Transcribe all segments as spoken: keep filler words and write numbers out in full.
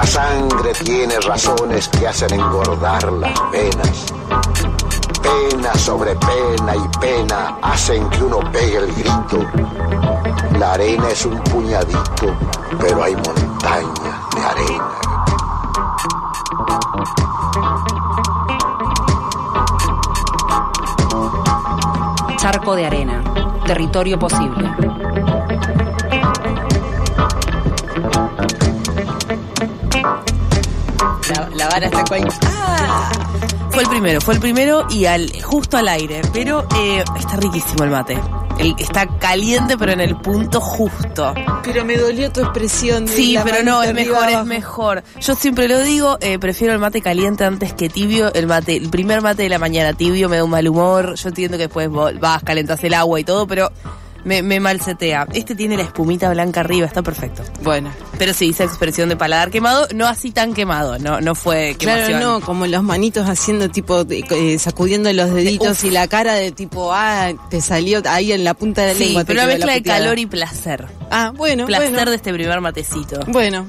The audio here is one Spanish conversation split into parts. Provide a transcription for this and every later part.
La sangre tiene razones que hacen engordar las venas. Pena sobre pena y pena hacen que uno pegue el grito. La arena es un puñadito, pero hay montañas de arena. Charco de arena, territorio posible. La, la vara está cual... ¡Ah! Fue el primero, fue el primero y al justo al aire, pero eh, está riquísimo el mate. El, está caliente pero en el punto justo. Pero me dolió tu expresión. Sí, pero no, es mejor, es mejor. Yo siempre lo digo, eh, prefiero el mate caliente antes que tibio. El mate, el primer mate de la mañana tibio me da un mal humor. Yo entiendo que después vas, calentás el agua y todo, pero me, me malsetea. Este tiene la espumita blanca arriba, está perfecto. Bueno. Pero sí, esa expresión de paladar quemado, no así tan quemado, no no fue quemación. Claro, no, como los manitos haciendo tipo, eh, sacudiendo los deditos Uf. y la cara de tipo, ah, te salió ahí en la punta de la sí, lengua. Sí, pero una mezcla de calor y placer. Ah, bueno, Placer bueno. de este primer matecito. Bueno.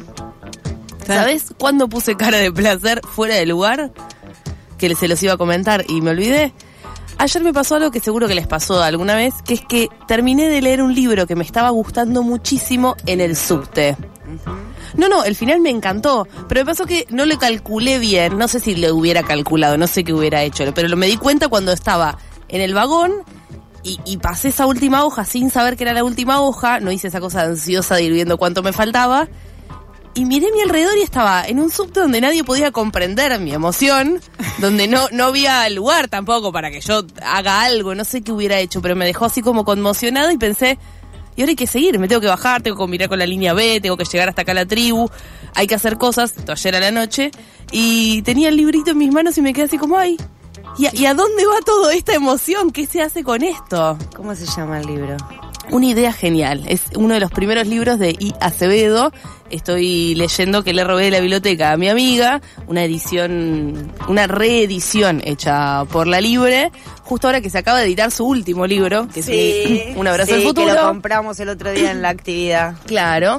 ¿Sabes cuándo puse cara de placer fuera de lugar? Que se los iba a comentar y me olvidé. Ayer me pasó algo que seguro que les pasó alguna vez, que es que terminé de leer un libro que me estaba gustando muchísimo en el subte. No, no, el final me encantó, pero me pasó que no le calculé bien, no sé si le hubiera calculado, no sé qué hubiera hecho, pero me di cuenta cuando estaba en el vagón y, y pasé esa última hoja sin saber que era la última hoja, no hice esa cosa ansiosa de ir viendo cuánto me faltaba, y miré a mi alrededor y estaba en un subte donde nadie podía comprender mi emoción, donde no, no había lugar tampoco para que yo haga algo, no sé qué hubiera hecho, pero me dejó así como conmocionada y pensé, y ahora hay que seguir, me tengo que bajar, tengo que combinar con la línea B, tengo que llegar hasta acá a la tribu, hay que hacer cosas, esto ayer a la noche, y tenía el librito en mis manos y me quedé así como, ay, ¿y a, ¿y a dónde va toda esta emoción? ¿Qué se hace con esto? ¿Cómo se llama el libro? Una idea genial, es uno de los primeros libros de I. Acevedo, estoy leyendo que le robé de la biblioteca a mi amiga, una edición, una reedición hecha por La Libre, justo ahora que se acaba de editar su último libro, que sí, es Un abrazo sí, al futuro. Que lo compramos el otro día en la actividad. Claro.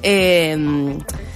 Eh,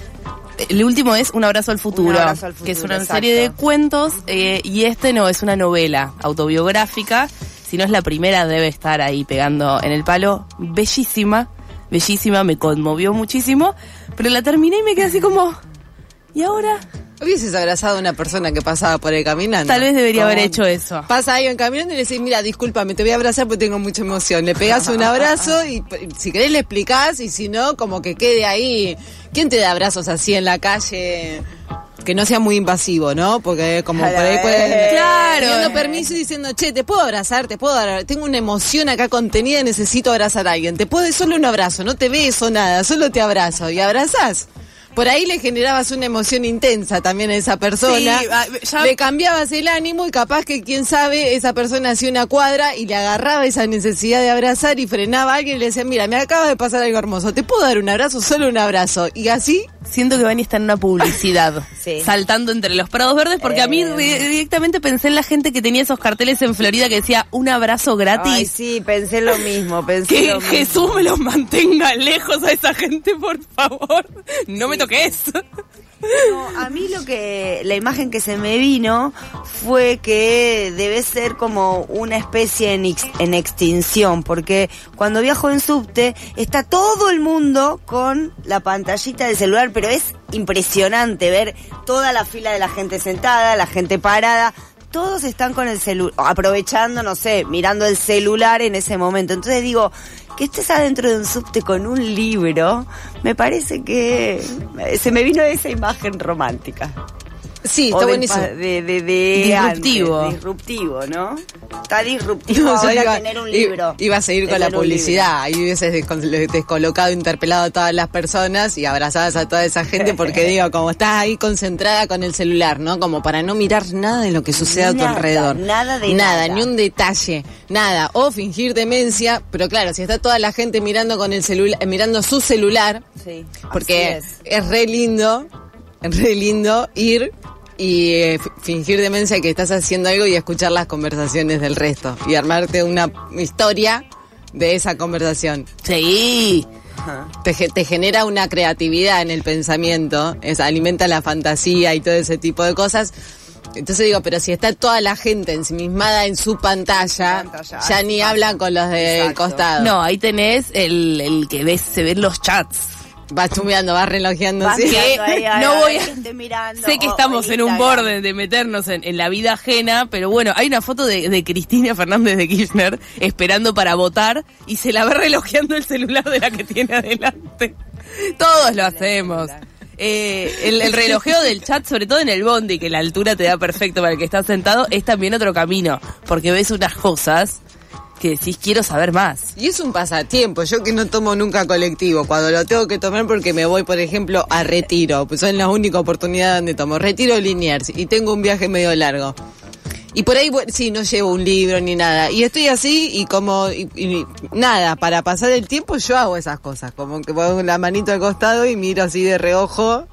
el último es Un abrazo al futuro, Un abrazo al futuro, que es una exacto. serie de cuentos, eh, y este no, es una novela autobiográfica. Si no es la primera, debe estar ahí pegando en el palo. Bellísima, bellísima, me conmovió muchísimo, pero la terminé y me quedé así como, ¿y ahora? Hubieses abrazado a una persona que pasaba por ahí caminando. Tal vez debería Como haber hecho eso. Pasa alguien caminando y le decís, mira, discúlpame, te voy a abrazar porque tengo mucha emoción. Le pegás un abrazo y si querés le explicás, y si no, como que quede ahí. ¿Quién te da abrazos así en la calle? Que no sea muy invasivo, ¿no? Porque como por ahí pueden... Claro. Pidiendo permiso y diciendo, che, ¿te puedo abrazar? ¿Te puedo dar? Tengo una emoción acá contenida y necesito abrazar a alguien. ¿Te puedo? Solo un abrazo, no te beso nada, solo te abrazo. ¿Y abrazás? Por ahí le generabas una emoción intensa también a esa persona. Sí, ya... Le cambiabas el ánimo y capaz que, quién sabe, esa persona hacía una cuadra y le agarraba esa necesidad de abrazar y frenaba a alguien y le decía, mira, me acaba de pasar algo hermoso, ¿te puedo dar un abrazo? Solo un abrazo. Y así... Siento que Vani está en una publicidad, sí. saltando entre los prados verdes, porque eh... a mí re- directamente pensé en la gente que tenía esos carteles en Florida que decía un abrazo gratis. Ay, sí, pensé lo mismo, pensé que lo mismo. Jesús me los mantenga lejos a esa gente, por favor. No sí. me toques. No, a mí lo que, la imagen que se me vino fue que debe ser como una especie en, ex, en extinción, porque cuando viajo en subte está todo el mundo con la pantallita del celular, pero es impresionante ver toda la fila de la gente sentada, la gente parada, todos están con el celular, aprovechando, no sé, mirando el celular en ese momento. Entonces digo, que estés adentro de un subte con un libro, me parece que se me vino esa imagen romántica. Sí, está buenísimo. De, de, de disruptivo. Antes, disruptivo, ¿no? Está disruptivo no, ahora iba, tener un libro. Iba a seguir con la publicidad. Ahí hubieses descolocado, interpelado a todas las personas y abrazabas a toda esa gente porque digo, como estás ahí concentrada con el celular, ¿no? Como para no mirar nada de lo que sucede nada, a tu alrededor. Nada de nada. Nada, ni un detalle, nada. O fingir demencia, pero claro, si está toda la gente mirando con el celular, eh, mirando su celular, sí, porque es. es re lindo, es re lindo ir y eh, fingir demencia que estás haciendo algo y escuchar las conversaciones del resto y armarte una historia de esa conversación. Sí, Te, te genera una creatividad en el pensamiento, es, alimenta la fantasía y todo ese tipo de cosas. Entonces digo, pero si está toda la gente ensimismada en su pantalla, pantalla ya ni hablan con los del costado. No, ahí tenés el, el que ves, se ven los chats. Vas chumeando, vas relojeando. Vas ¿sí? mirando ahí, ahí, no ahí, voy a... gente mirando, sé que o, estamos o en un Instagram. borde de meternos en, en la vida ajena, pero bueno, hay una foto de, de Cristina Fernández de Kirchner esperando para votar y se la ve relojeando el celular de la que tiene adelante. Todos lo hacemos. Eh, el, el relojeo del chat, sobre todo en el bondi, que la altura te da perfecto para el que está sentado, es también otro camino, porque ves unas cosas que decís, quiero saber más. Y es un pasatiempo, yo que no tomo nunca colectivo, cuando lo tengo que tomar porque me voy, por ejemplo, a Retiro, pues son las únicas oportunidades donde tomo Retiro Liniers y tengo un viaje medio largo. Y por ahí, bueno, sí, no llevo un libro ni nada. Y estoy así y como, y, y nada, para pasar el tiempo yo hago esas cosas, como que pongo la manito al costado y miro así de reojo.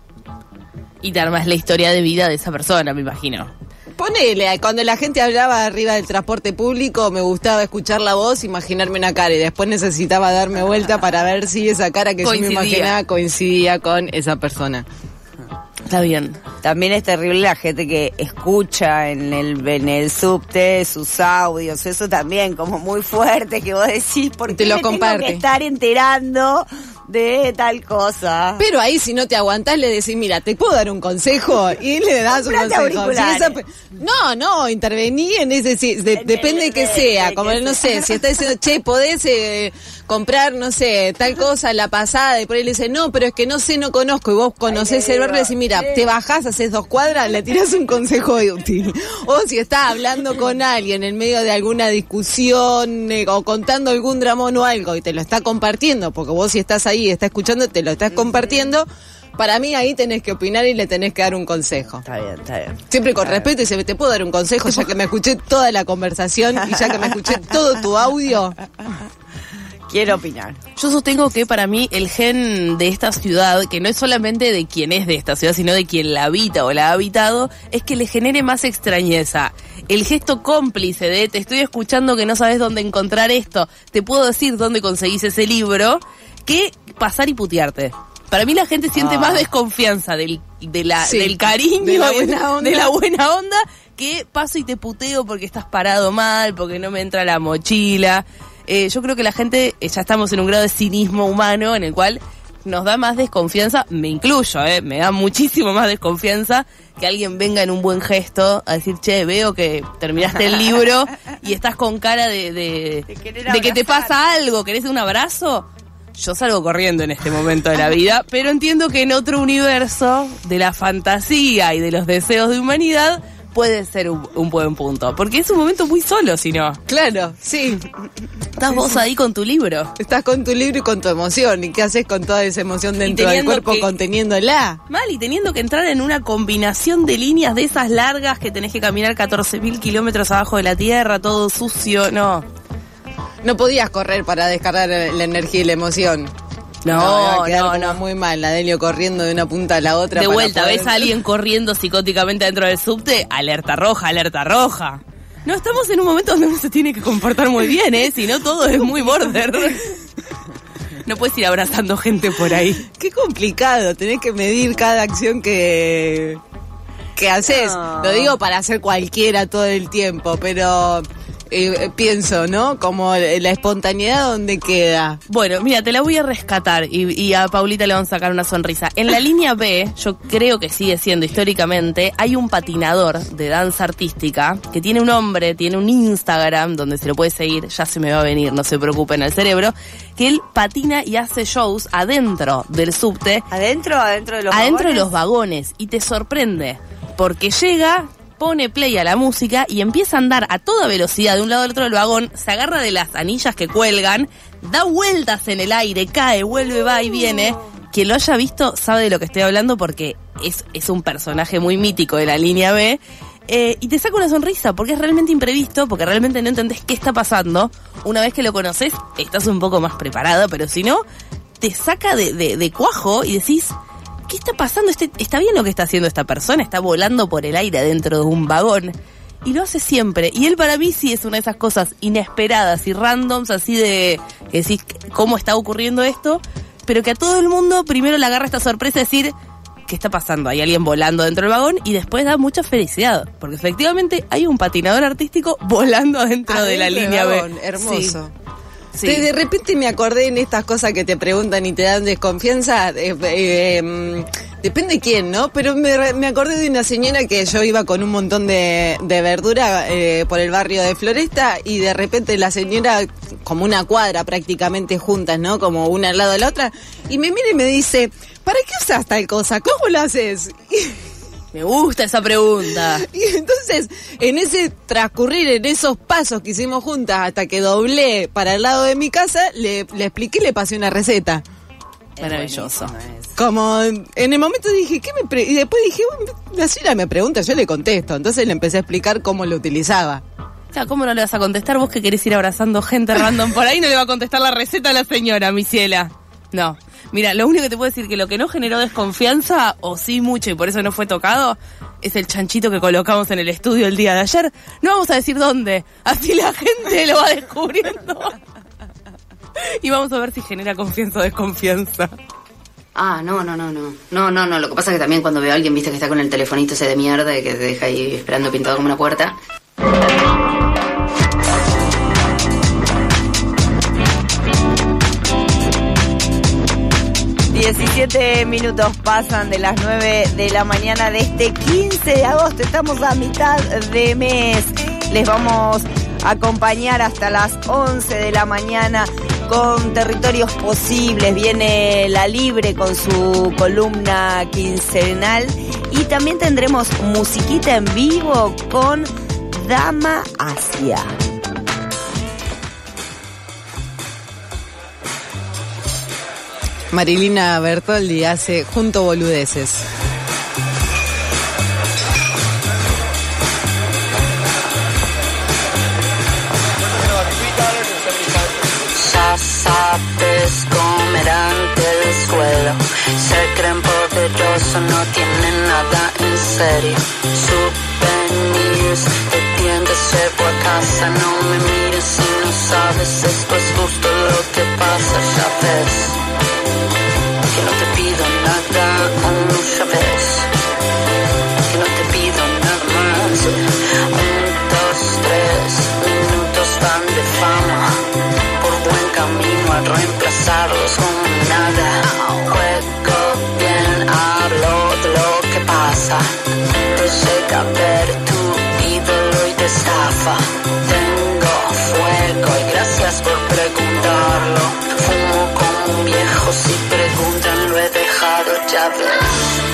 Y te armas la historia de vida de esa persona, me imagino. Ponele, cuando la gente hablaba arriba del transporte público, me gustaba escuchar la voz, imaginarme una cara y después necesitaba darme vuelta para ver si esa cara que Coincidía. yo me imaginaba coincidía con esa persona. Está bien. También es terrible la gente que escucha en el, en el subte sus audios, eso también como muy fuerte, que vos decís, ¿por qué Te lo me comparte. tengo que estar enterando de tal cosa? Pero ahí si no te aguantás le decís, mira, ¿te puedo dar un consejo? Y le das un Comprate consejo. Si auriculares. esa pe- no, no, intervení en ese, si, de- En depende de el- que de- sea, de como que no sea. sé, si está diciendo, che, podés eh, comprar, no sé, tal cosa la pasada, y por ahí le dice, no, pero es que no sé, no conozco, y vos conocés Ay, el barrio y decís, mira, sí. te bajás, haces dos cuadras, le tirás un consejo útil. O si estás hablando con alguien en medio de alguna discusión eh, o contando algún dramón o algo y te lo está compartiendo, porque vos si estás ahí y estás escuchando, te lo estás compartiendo, para mí ahí tenés que opinar y le tenés que dar un consejo. Está bien, está bien. Siempre con respeto y se te puedo dar un consejo ya que me escuché toda la conversación y ya que me escuché todo tu audio. Quiero opinar. Yo sostengo que para mí el gen de esta ciudad, que no es solamente de quien es de esta ciudad, sino de quien la habita o la ha habitado, es que le genere más extrañeza. El gesto cómplice de te estoy escuchando que no sabes dónde encontrar esto, te puedo decir dónde conseguís ese libro, que pasar y putearte. Para mí la gente siente Ah. más desconfianza del, de la, Sí, del cariño, de la de, buena onda. de la buena onda, que paso y te puteo porque estás parado mal, porque no me entra la mochila. Eh, yo creo que la gente, eh, ya estamos en un grado de cinismo humano en el cual nos da más desconfianza, me incluyo, eh, me da muchísimo más desconfianza que alguien venga en un buen gesto a decir, che, veo que terminaste el libro y estás con cara de, de, De querer de que te abrazar. pasa algo, ¿querés un abrazo? Yo salgo corriendo en este momento de la vida, pero entiendo que en otro universo de la fantasía y de los deseos de humanidad puede ser un, un buen punto, porque es un momento muy solo, si no. Claro, sí. Estás vos ahí con tu libro. Estás con tu libro y con tu emoción. ¿Y qué haces con toda esa emoción dentro del teniendo cuerpo que- conteniéndola? Mal, y teniendo que entrar en una combinación de líneas de esas largas que tenés que caminar catorce mil kilómetros abajo de la tierra, todo sucio, no. No podías correr para descargar la energía y la emoción. No, iba a quedar no, como no. muy mal, la Delio corriendo de una punta a la otra. De para vuelta, poder- ves a alguien corriendo psicóticamente dentro del subte, alerta roja, alerta roja. No, estamos en un momento donde uno se tiene que comportar muy bien, ¿eh? Si no, todo es muy border. No puedes ir abrazando gente por ahí. Qué complicado, tenés que medir cada acción que, que haces. No. Lo digo para hacer cualquiera todo el tiempo, pero eh, pienso, ¿no? Como la espontaneidad donde queda. Bueno, mira, te la voy a rescatar y, y a Paulita le vamos a sacar una sonrisa. En la línea B, yo creo que sigue siendo históricamente, hay un patinador de danza artística que tiene un nombre, tiene un Instagram donde se lo puede seguir, ya se me va a venir, no se preocupen al cerebro, que él patina y hace shows adentro del subte, ¿Adentro adentro de los adentro de vagones? los vagones, y te sorprende, porque llega, pone play a la música y empieza a andar a toda velocidad de un lado al otro del vagón, se agarra de las anillas que cuelgan, da vueltas en el aire, cae, vuelve, va y viene. Quien lo haya visto sabe de lo que estoy hablando porque es, es un personaje muy mítico de la línea B. Eh, y te saca una sonrisa porque es realmente imprevisto, porque realmente no entendés qué está pasando. Una vez que lo conoces, estás un poco más preparado, pero si no, te saca de, de, de cuajo y decís, ¿qué está pasando? Este, ¿Está bien lo que está haciendo esta persona? Está volando por el aire dentro de un vagón. y lo hace siempre. Y él para mí sí es una de esas cosas inesperadas y randoms, así de que decís cómo está ocurriendo esto, pero que a todo el mundo primero le agarra esta sorpresa de decir, ¿qué está pasando? Hay alguien volando dentro del vagón y después da mucha felicidad, porque efectivamente hay un patinador artístico volando adentro, adentro de la línea vagón, B. Hermoso. Sí. Sí. De, de repente me acordé en estas cosas que te preguntan y te dan desconfianza, eh, eh, depende quién, ¿no? Pero me, me acordé de una señora que yo iba con un montón de, de verdura eh, por el barrio de Floresta y de repente la señora, como una cuadra prácticamente juntas, ¿no? Como una al lado de la otra, y me mira y me dice, ¿para qué usas tal cosa? ¿Cómo lo haces? Me gusta esa pregunta. Y entonces, en ese transcurrir, en esos pasos que hicimos juntas hasta que doblé para el lado de mi casa, le, le expliqué y le pasé una receta. Maravilloso. Como en el momento dije, ¿qué me pre-? Y después dije, bueno, la señora me pregunta, yo le contesto. Entonces le empecé a explicar cómo lo utilizaba. O sea, ¿cómo no le vas a contestar? Vos que querés ir abrazando gente random por ahí, no le va a contestar la receta a la señora, mi ciela. No. Mira, lo único que te puedo decir que lo que no generó desconfianza, o sí mucho, y por eso no fue tocado, es el chanchito que colocamos en el estudio el día de ayer. No vamos a decir dónde, así la gente lo va descubriendo. Y vamos a ver si genera confianza o desconfianza. Ah, no, no, no, no. No, no, no. Lo que pasa es que también cuando veo a alguien, viste, que está con el telefonito ese de mierda y que te deja ahí esperando pintado como una puerta. diecisiete minutos pasan de las nueve de la mañana de este quince de agosto. Estamos a mitad de mes. Les vamos a acompañar hasta las once de la mañana con Territorios Posibles. Viene La Libre con su columna quincenal. Y también tendremos musiquita en vivo con Dama Asia. Marilina Bertoldi hace Junto Boludeces. Ya sabes, comerán del suelo. Se creen poderosos, no tienen nada en serio. Souvenirs de tiendas llevo a casa. No me mires si no sabes, esto es justo lo que pasa, ya ves. Que no te pido nada, aún ya ves. Que no te pido nada más. Un, dos, tres minutos van de fama. Por buen camino a reemplazarlos como nada. Juego bien, hablo de lo que pasa. Te llega a ver tu ídolo y te estafa. Tengo fuego y gracias por preguntarlo. Fumo como un viejo, si preguntan lo he dejado, ya ves.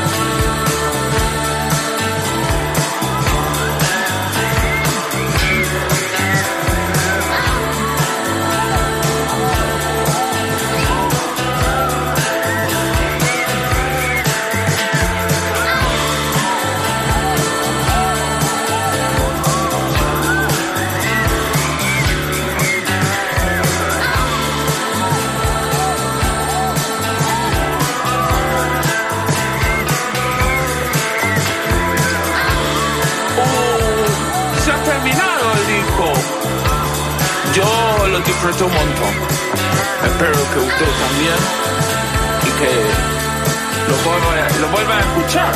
Yo lo disfruté un montón. Espero que usted también y que lo vuelva, lo vuelva a escuchar.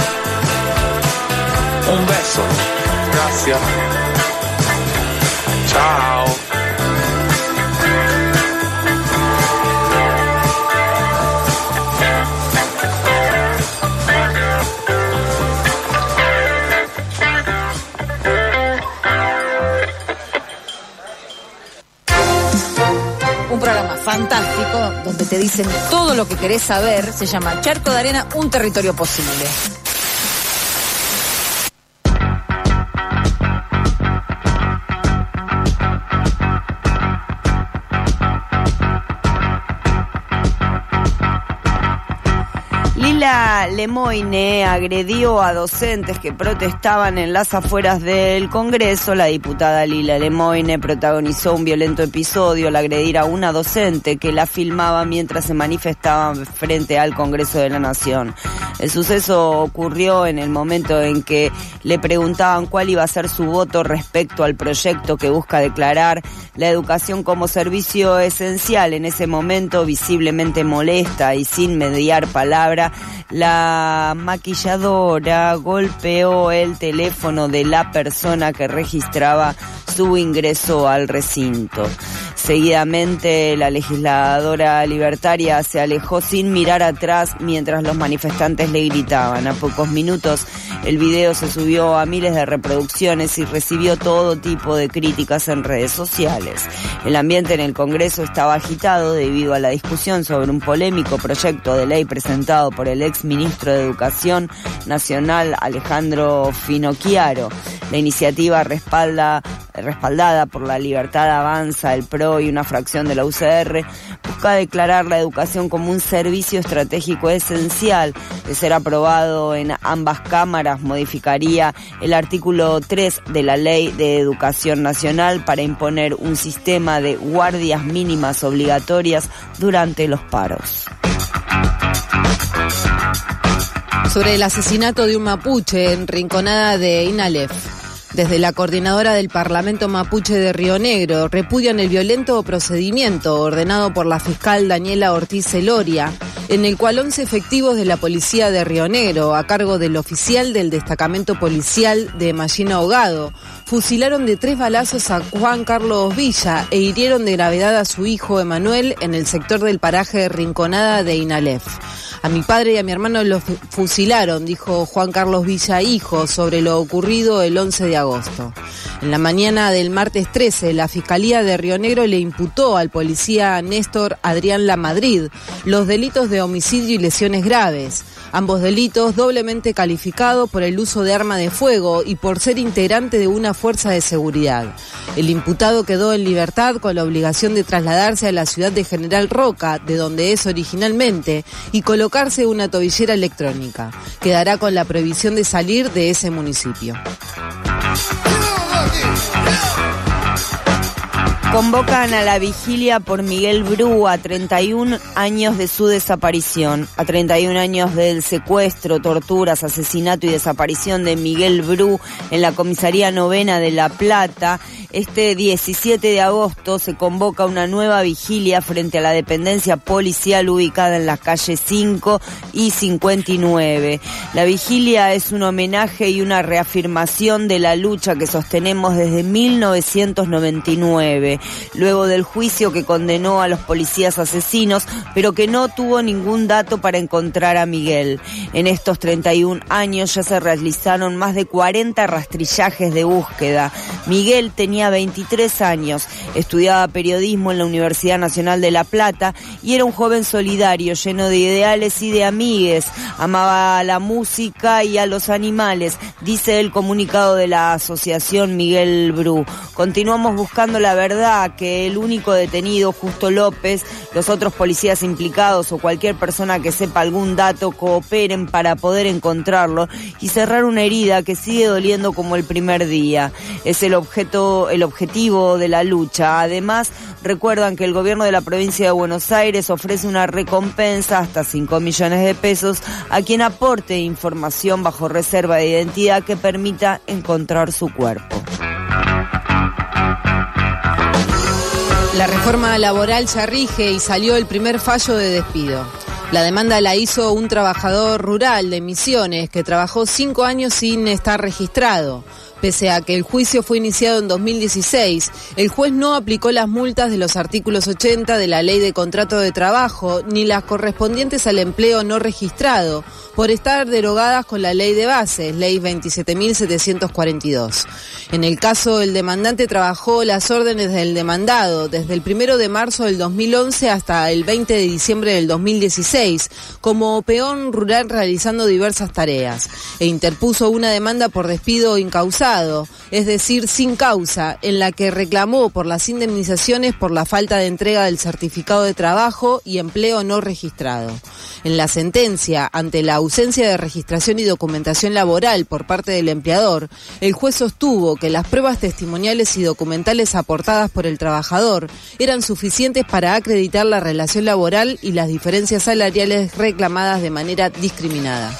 Un beso. Gracias. Chao. Fantástico, donde te dicen todo lo que querés saber. Se llama Charco de Arena, un territorio posible. Lila Lemoine agredió a docentes que protestaban en las afueras del Congreso. La diputada Lila Lemoine protagonizó un violento episodio al agredir a una docente que la filmaba mientras se manifestaba frente al Congreso de la Nación. El suceso ocurrió en el momento en que le preguntaban cuál iba a ser su voto respecto al proyecto que busca declarar la educación como servicio esencial. En ese momento, visiblemente molesta y sin mediar palabra, la maquilladora golpeó el teléfono de la persona que registraba su ingreso al recinto. Seguidamente, la legisladora libertaria se alejó sin mirar atrás mientras los manifestantes le gritaban. A pocos minutos, el video se subió a miles de reproducciones y recibió todo tipo de críticas en redes sociales. El ambiente en el Congreso estaba agitado debido a la discusión sobre un polémico proyecto de ley presentado por el ex ministro de Educación Nacional, Alejandro Finocchiaro. La iniciativa respalda, respaldada por La Libertad Avanza, el P R O y una fracción de la U C R, busca declarar la educación como un servicio estratégico esencial. De ser aprobado en ambas cámaras, modificaría el artículo tres de la Ley de Educación Nacional para imponer un sistema de guardias mínimas obligatorias durante los paros. Sobre el asesinato de un mapuche en Rinconada de Inalef. Desde la coordinadora del Parlamento Mapuche de Río Negro repudian el violento procedimiento ordenado por la fiscal Daniela Ortiz Eloria, en el cual once efectivos de la policía de Río Negro, a cargo del oficial del destacamento policial de Mallina Ahogado, fusilaron de tres balazos a Juan Carlos Villa e hirieron de gravedad a su hijo Emanuel en el sector del paraje de Rinconada de Inalef. A mi padre y a mi hermano los fusilaron, dijo Juan Carlos Villa, hijo, sobre lo ocurrido el once de agosto. En la mañana del martes trece, la Fiscalía de Río Negro le imputó al policía Néstor Adrián Lamadrid los delitos de homicidio y lesiones graves. Ambos delitos doblemente calificados por el uso de arma de fuego y por ser integrante de una fuerza de seguridad. El imputado quedó en libertad con la obligación de trasladarse a la ciudad de General Roca, de donde es originalmente, y colocarse una tobillera electrónica. Quedará con la prohibición de salir de ese municipio. Convocan a la vigilia por Miguel Bru a treinta y un años de su desaparición. A treinta y un años del secuestro, torturas, asesinato y desaparición de Miguel Bru en la comisaría novena de La Plata, este diecisiete de agosto se convoca una nueva vigilia frente a la dependencia policial ubicada en las calles cinco y cincuenta y nueve. La vigilia es un homenaje y una reafirmación de la lucha que sostenemos desde mil novecientos noventa y nueve. Luego del juicio que condenó a los policías asesinos, pero que no tuvo ningún dato para encontrar a Miguel. En estos treinta y un años ya se realizaron más de cuarenta rastrillajes de búsqueda. Miguel tenía veintitrés años, estudiaba periodismo en la Universidad Nacional de La Plata y era un joven solidario, lleno de ideales y de amigues. Amaba la música y a los animales, dice el comunicado de la asociación Miguel Bru. Continuamos buscando la verdad, que el único detenido, Justo López, los otros policías implicados o cualquier persona que sepa algún dato cooperen para poder encontrarlo y cerrar una herida que sigue doliendo como el primer día. Es el objeto, el objetivo de la lucha. Además, recuerdan que el gobierno de la provincia de Buenos Aires ofrece una recompensa hasta cinco millones de pesos a quien aporte información bajo reserva de identidad que permita encontrar su cuerpo. La reforma laboral ya rige y salió el primer fallo de despido. La demanda la hizo un trabajador rural de Misiones que trabajó cinco años sin estar registrado. Pese a que el juicio fue iniciado en dos mil dieciséis, el juez no aplicó las multas de los artículos ochenta de la Ley de Contrato de Trabajo ni las correspondientes al empleo no registrado, por estar derogadas con la Ley de Bases, Ley veintisiete mil setecientos cuarenta y dos. En el caso, el demandante trabajó las órdenes del demandado desde el primero de marzo del dos mil once hasta el veinte de diciembre del dos mil dieciséis. dieciséis como peón rural realizando diversas tareas e interpuso una demanda por despido incausado, es decir, sin causa, en la que reclamó por las indemnizaciones por la falta de entrega del certificado de trabajo y empleo no registrado. En la sentencia, ante la ausencia de registración y documentación laboral por parte del empleador, el juez sostuvo que las pruebas testimoniales y documentales aportadas por el trabajador eran suficientes para acreditar la relación laboral y las diferencias salariales reclamadas de manera discriminada.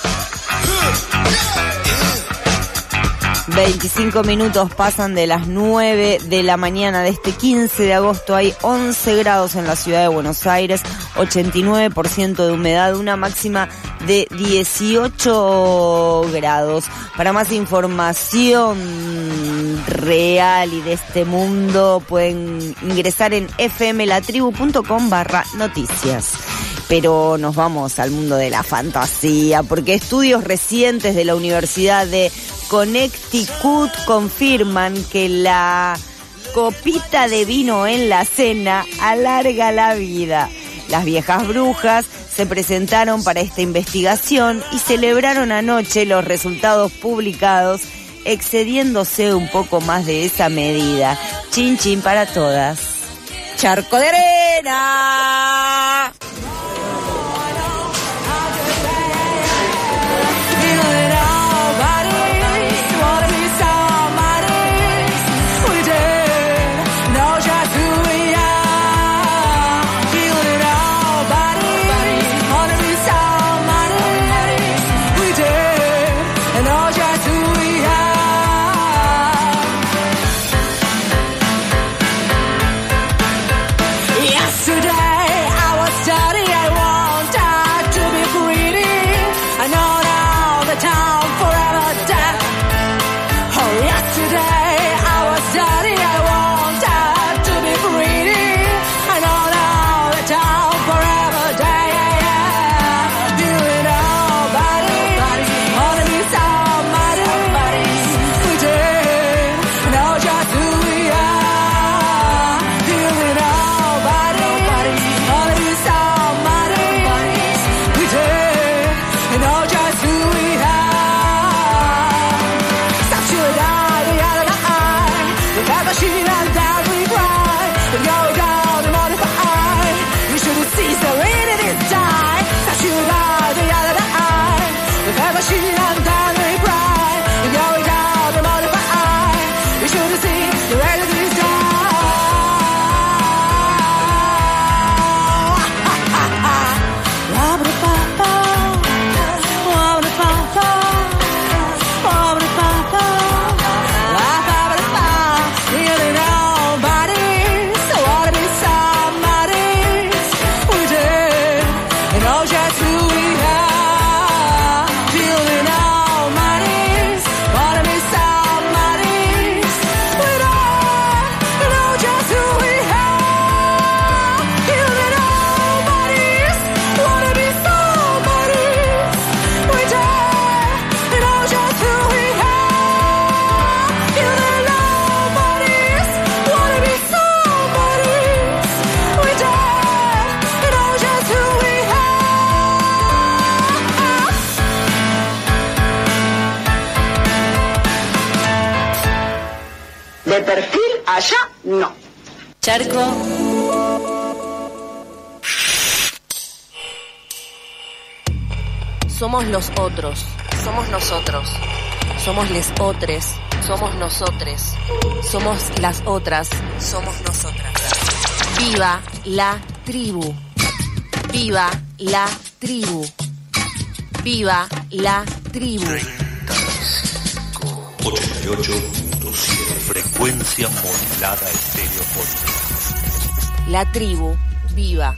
veinticinco minutos pasan de las nueve de la mañana de este quince de agosto. Hay once grados en la ciudad de Buenos Aires, ochenta y nueve por ciento de humedad, una máxima de dieciocho grados. Para más información real y de este mundo pueden ingresar en fmlatribu.com barra noticias. Pero nos vamos al mundo de la fantasía, porque estudios recientes de la Universidad de Connecticut confirman que la copita de vino en la cena alarga la vida. Las viejas brujas se presentaron para esta investigación y celebraron anoche los resultados publicados, excediéndose un poco más de esa medida. Chin chin para todas. Charco de arena. De perfil allá, no. Charco. Somos los otros, somos nosotros, somos les otres, somos nosotres, somos las otras, somos nosotras. Viva la tribu, viva la tribu, viva la tribu. ochenta y ocho punto siete frecuencia modulada estereofónica. La tribu, viva.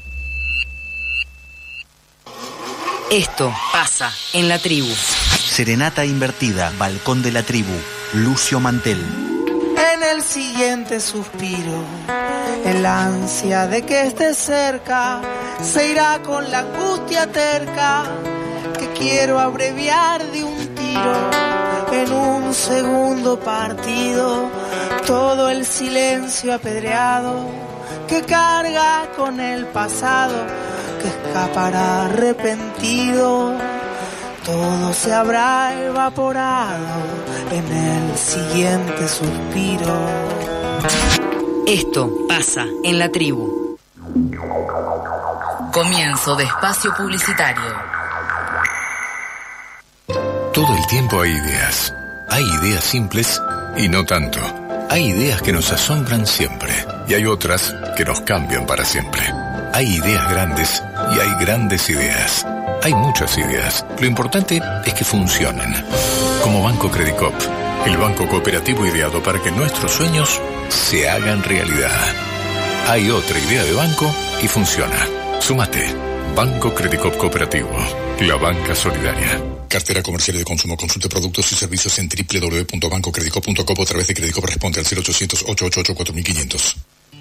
Esto pasa en la tribu. Serenata invertida, balcón de la tribu, Lucio Mantel. En el siguiente suspiro, el ansia de que esté cerca, se irá con la angustia terca, que quiero abreviar de un tiro. En un segundo partido, todo el silencio apedreado, que carga con el pasado, que escapará arrepentido. Todo se habrá evaporado en el siguiente suspiro. Esto pasa en la tribu. Comienzo de espacio publicitario. Todo el tiempo hay ideas. Hay ideas simples y no tanto. Hay ideas que nos asombran siempre y hay otras que nos cambian para siempre. Hay ideas grandes y hay grandes ideas. Hay muchas ideas. Lo importante es que funcionen. Como Banco Credicop, el banco cooperativo ideado para que nuestros sueños se hagan realidad. Hay otra idea de banco y funciona. Súmate. Banco Credicop Cooperativo. La banca solidaria. Cartera comercial de consumo. Consulte productos y servicios en doble u doble u doble u punto banco credicop punto com o a través de Credicop. Responde al cero ochocientos, ochocientos ochenta y ocho, cuatro mil quinientos.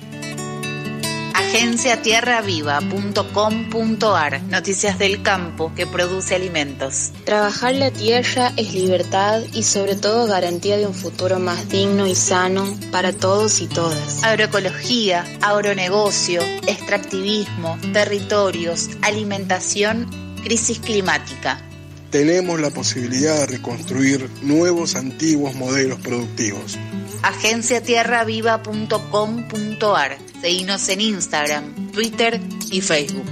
agencia tierra viva punto com punto ar. Noticias del campo que produce alimentos. Trabajar la tierra es libertad y sobre todo garantía de un futuro más digno y sano para todos y todas. Agroecología, agronegocio, extractivismo, territorios, alimentación, crisis climática. Tenemos la posibilidad de reconstruir nuevos antiguos modelos productivos. agencia tierra viva punto com punto ar. Seguinos en Instagram, Twitter y Facebook.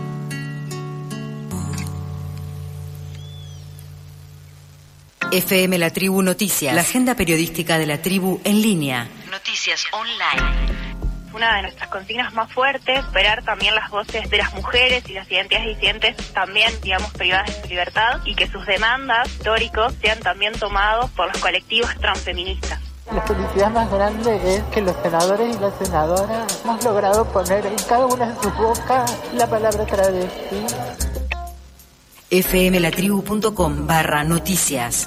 F M La Tribu Noticias, la agenda periodística de la tribu en línea. Noticias online. Una de nuestras consignas más fuertes, superar también las voces de las mujeres y las identidades disidentes también, digamos, privadas de su libertad, y que sus demandas históricos sean también tomados por los colectivos transfeministas. La felicidad más grande es que los senadores y las senadoras hemos logrado poner en cada una de sus bocas la palabra travesti. F M La Tribu punto com barra noticias.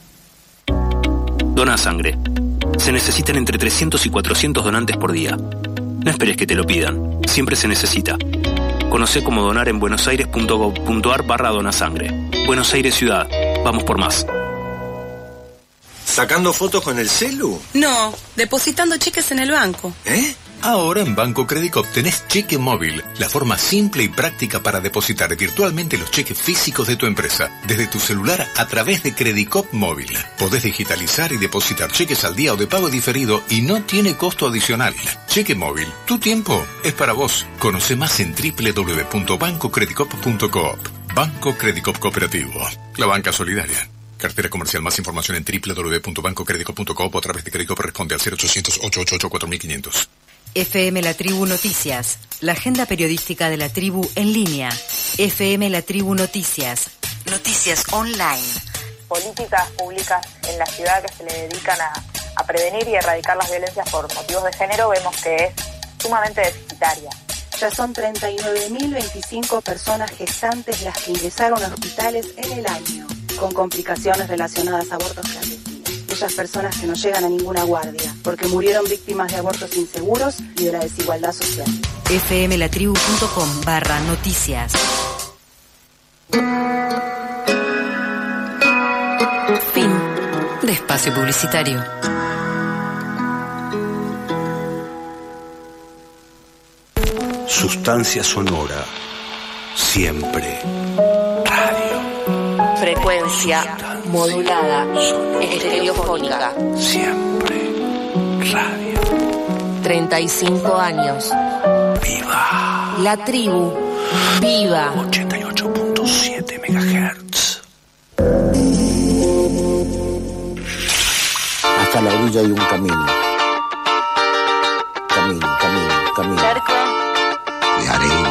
Dona sangre. Se necesitan entre trescientos y cuatrocientos donantes por día. No esperes que te lo pidan. Siempre se necesita. Conoce cómo donar en buenosaires punto gov punto ar barra donasangre. Buenos Aires Ciudad. Vamos por más. ¿Sacando fotos con el celu? No, depositando cheques en el banco. ¿Eh? Ahora en Banco Credicop tenés cheque móvil, la forma simple y práctica para depositar virtualmente los cheques físicos de tu empresa, desde tu celular a través de Credicop Móvil. Podés digitalizar y depositar cheques al día o de pago diferido y no tiene costo adicional. Cheque móvil, tu tiempo es para vos. Conoce más en doble u doble u doble u punto banco credicop punto coop. Banco Credicop Cooperativo, la banca solidaria. Cartera comercial. Más información en doble u doble u doble u punto banco credicop punto coop o a través de Credicop. Responde al cero ochocientos, ochocientos ochenta y ocho, cuatro mil quinientos. F M La Tribu Noticias, la agenda periodística de la tribu en línea. F M La Tribu Noticias, noticias online. Políticas públicas en la ciudad que se le dedican a, a prevenir y erradicar las violencias por motivos de género, vemos que es sumamente deficitaria. Ya son treinta y nueve mil veinticinco personas gestantes las que ingresaron a hospitales en el año, con complicaciones relacionadas a abortos clandestinos. Aquellas personas que no llegan a ninguna guardia, porque murieron víctimas de abortos inseguros y de la desigualdad social. F M La Tribu punto com barra noticias. Fin de espacio publicitario. Sustancia sonora. Siempre. Radio. Frecuencia modulada. Estereofónica. Siempre. Radio. treinta y cinco años. Viva. La tribu. Viva. ochenta y ocho punto siete megahertz. Hasta la orilla hay un camino. Camino, camino, camino. Cerco. De arena.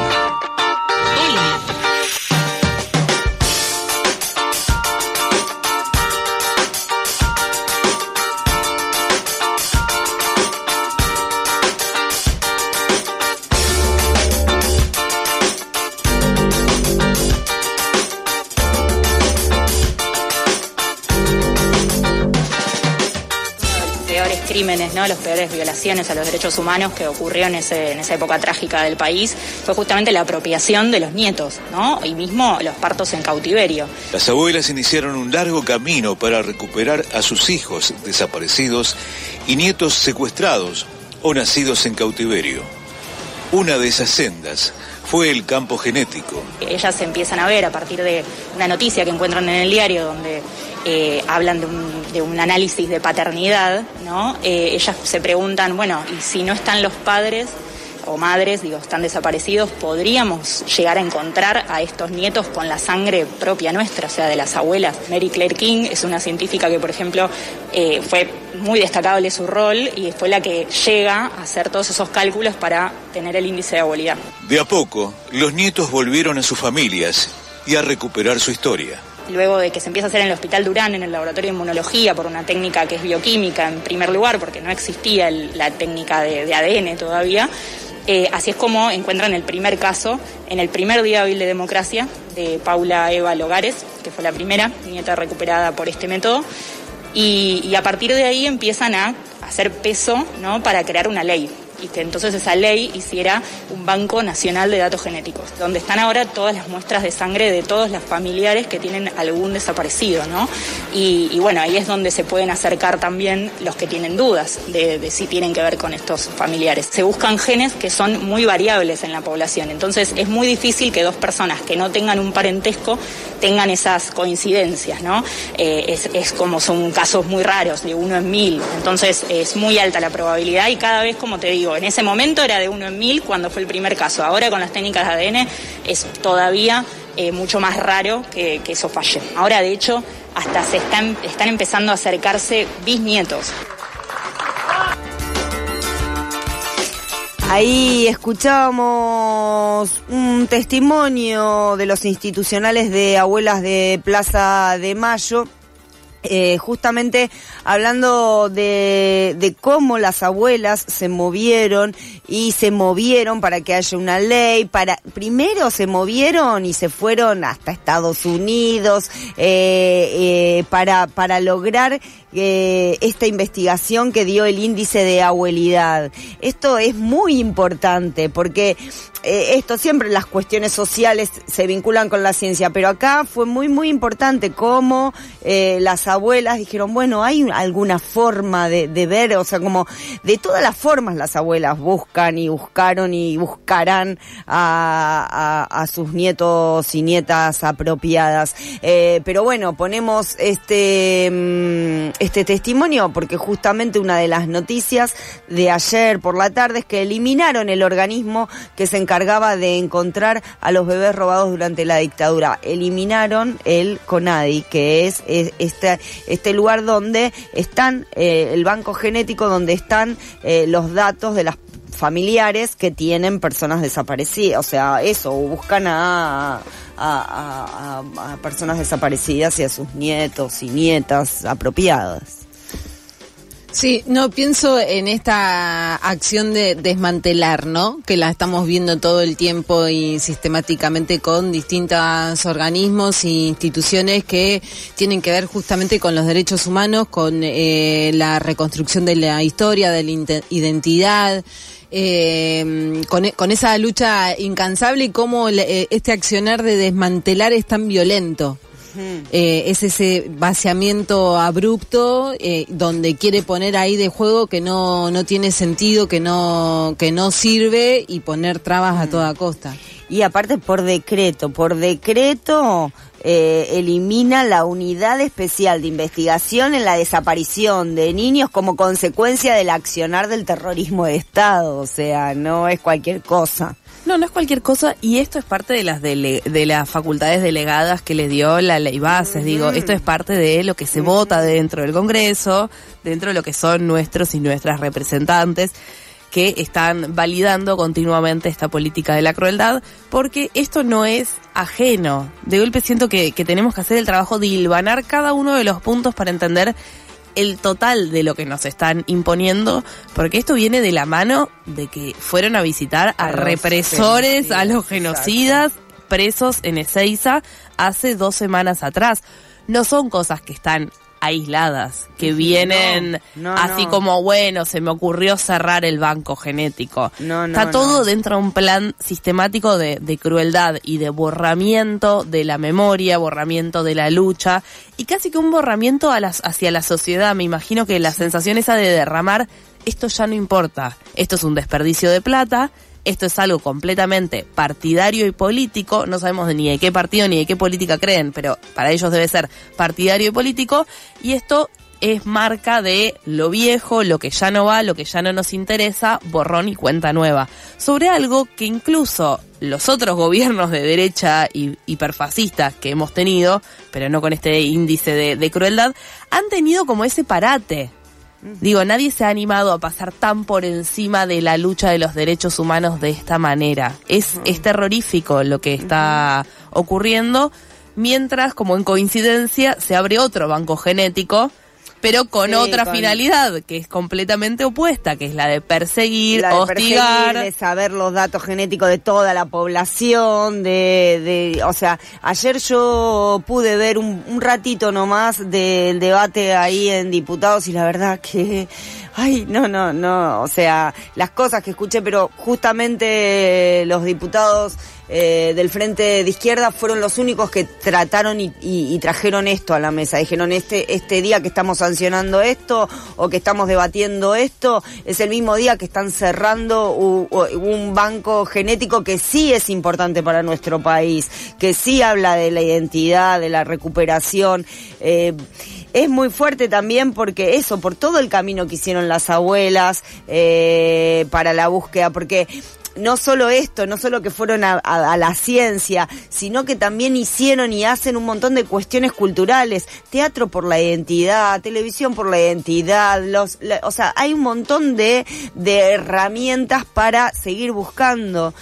Crímenes, ¿no? Las peores violaciones a los derechos humanos que ocurrió en, ese, en esa época trágica del país fue justamente la apropiación de los nietos, ¿no? Y mismo los partos en cautiverio. Las abuelas iniciaron un largo camino para recuperar a sus hijos desaparecidos y nietos secuestrados o nacidos en cautiverio. Una de esas sendas fue el campo genético. Ellas se empiezan a ver a partir de una noticia que encuentran en el diario donde eh, hablan de un, de un análisis de paternidad, ¿no? Eh, ellas se preguntan, bueno, ¿y si no están los padres o madres, digo, están desaparecidos, podríamos llegar a encontrar a estos nietos con la sangre propia nuestra, o sea, de las abuelas? Mary Claire King es una científica que, por ejemplo, eh, fue muy destacable su rol y fue la que llega a hacer todos esos cálculos para tener el índice de abuelidad. De a poco, los nietos volvieron a sus familias y a recuperar su historia. Luego de que se empieza a hacer en el Hospital Durán, en el laboratorio de inmunología, por una técnica que es bioquímica en primer lugar, porque no existía el, la técnica de, de A D N todavía. Eh, así es como encuentran el primer caso en el primer día hábil de democracia de Paula Eva Logares, que fue la primera nieta recuperada por este método, y, y a partir de ahí empiezan a hacer peso, ¿no?, para crear una ley, y que entonces esa ley hiciera un banco nacional de datos genéticos, donde están ahora todas las muestras de sangre de todos los familiares que tienen algún desaparecido, ¿no? Y, y bueno, ahí es donde se pueden acercar también los que tienen dudas de, de si tienen que ver con estos familiares. Se buscan genes que son muy variables en la población, entonces es muy difícil que dos personas que no tengan un parentesco tengan esas coincidencias, ¿no? Eh, es, es como son casos muy raros, de uno en mil, entonces es muy alta la probabilidad y cada vez, como te digo, en ese momento era de uno en mil cuando fue el primer caso. Ahora con las técnicas de A D N es todavía eh, mucho más raro que, que eso falle. Ahora, de hecho, hasta se están, están empezando a acercarse bisnietos. Ahí escuchábamos un testimonio de los institucionales de Abuelas de Plaza de Mayo. Eh, justamente hablando de, de cómo las abuelas se movieron y se movieron para que haya una ley, para primero se movieron y se fueron hasta Estados Unidos eh, eh, para, para lograr eh, esta investigación que dio el índice de abuelidad. Esto es muy importante porque eh, esto siempre, las cuestiones sociales se vinculan con la ciencia, pero acá fue muy muy importante cómo eh, las abuelas dijeron, bueno, hay alguna forma de, de ver, o sea, como de todas las formas las abuelas buscan y buscaron y buscarán a, a, a sus nietos y nietas apropiadas. Eh, pero bueno, ponemos este, este testimonio porque justamente una de las noticias de ayer por la tarde es que eliminaron el organismo que se encargaba de encontrar a los bebés robados durante la dictadura. Eliminaron el CONADI, que es, es este, este lugar donde están, eh, el banco genético donde están eh, los datos de las familiares que tienen personas desaparecidas, o sea, eso, buscan a, a, a, a, a personas desaparecidas y a sus nietos y nietas apropiadas. Sí, no, pienso en esta acción de desmantelar, ¿no? Que la estamos viendo todo el tiempo y sistemáticamente con distintos organismos e instituciones que tienen que ver justamente con los derechos humanos, con eh, la reconstrucción de la historia, de la identidad, eh, con, con esa lucha incansable y cómo eh, este accionar de desmantelar es tan violento. Eh, es ese vaciamiento abrupto eh, donde quiere poner ahí de juego que no no tiene sentido, que no que no sirve y poner trabas a toda costa. Y aparte por decreto, por decreto eh, elimina la unidad especial de investigación en la desaparición de niños como consecuencia del accionar del terrorismo de Estado, o sea, no es cualquier cosa. No, no es cualquier cosa, y esto es parte de las dele- de las facultades delegadas que les dio la ley bases. Mm. Digo, esto es parte de lo que se mm. vota dentro del Congreso, dentro de lo que son nuestros y nuestras representantes, que están validando continuamente esta política de la crueldad, porque esto no es ajeno. De golpe siento que, que tenemos que hacer el trabajo de hilvanar cada uno de los puntos para entender el total de lo que nos están imponiendo, porque esto viene de la mano de que fueron a visitar a, a represores, a los genocidas, exacto, presos en Ezeiza hace dos semanas atrás. No son cosas que están aisladas, que vienen no, no, así no. como, bueno, se me ocurrió cerrar el banco genético. No, no, Está todo no. dentro de un plan sistemático de, de crueldad y de borramiento de la memoria, borramiento de la lucha, y casi que un borramiento a las, hacia la sociedad. Me imagino que la sensación esa de derramar, esto ya no importa, esto es un desperdicio de plata, esto es algo completamente partidario y político, no sabemos ni de qué partido ni de qué política creen, pero para ellos debe ser partidario y político, y esto es marca de lo viejo, lo que ya no va, lo que ya no nos interesa, borrón y cuenta nueva. Sobre algo que incluso los otros gobiernos de derecha y hiperfascistas que hemos tenido, pero no con este índice de, de crueldad, han tenido como ese parate. Digo, nadie se ha animado a pasar tan por encima de la lucha de los derechos humanos de esta manera. Es, es terrorífico lo que está ocurriendo, mientras, como en coincidencia, se abre otro banco genético, pero con sí, otra con... finalidad, que es completamente opuesta, que es la de perseguir, la de hostigar. Perseguir, de saber los datos genéticos de toda la población, de, de, o sea, ayer yo pude ver un, un ratito nomás del debate ahí en diputados y la verdad que, ay, no, no, no, o sea, las cosas que escuché, pero justamente los diputados Eh, del Frente de Izquierda fueron los únicos que trataron y, y, y trajeron esto a la mesa. Dijeron, este este día que estamos sancionando esto o que estamos debatiendo esto es el mismo día que están cerrando u, u, un banco genético que sí es importante para nuestro país, que sí habla de la identidad, de la recuperación. Eh, Es muy fuerte también porque eso, por todo el camino que hicieron las abuelas eh, para la búsqueda, porque no solo esto, no solo que fueron a, a, a la ciencia, sino que también hicieron y hacen un montón de cuestiones culturales, teatro por la identidad, televisión por la identidad, los, la, o sea, hay un montón de, de herramientas para seguir buscando.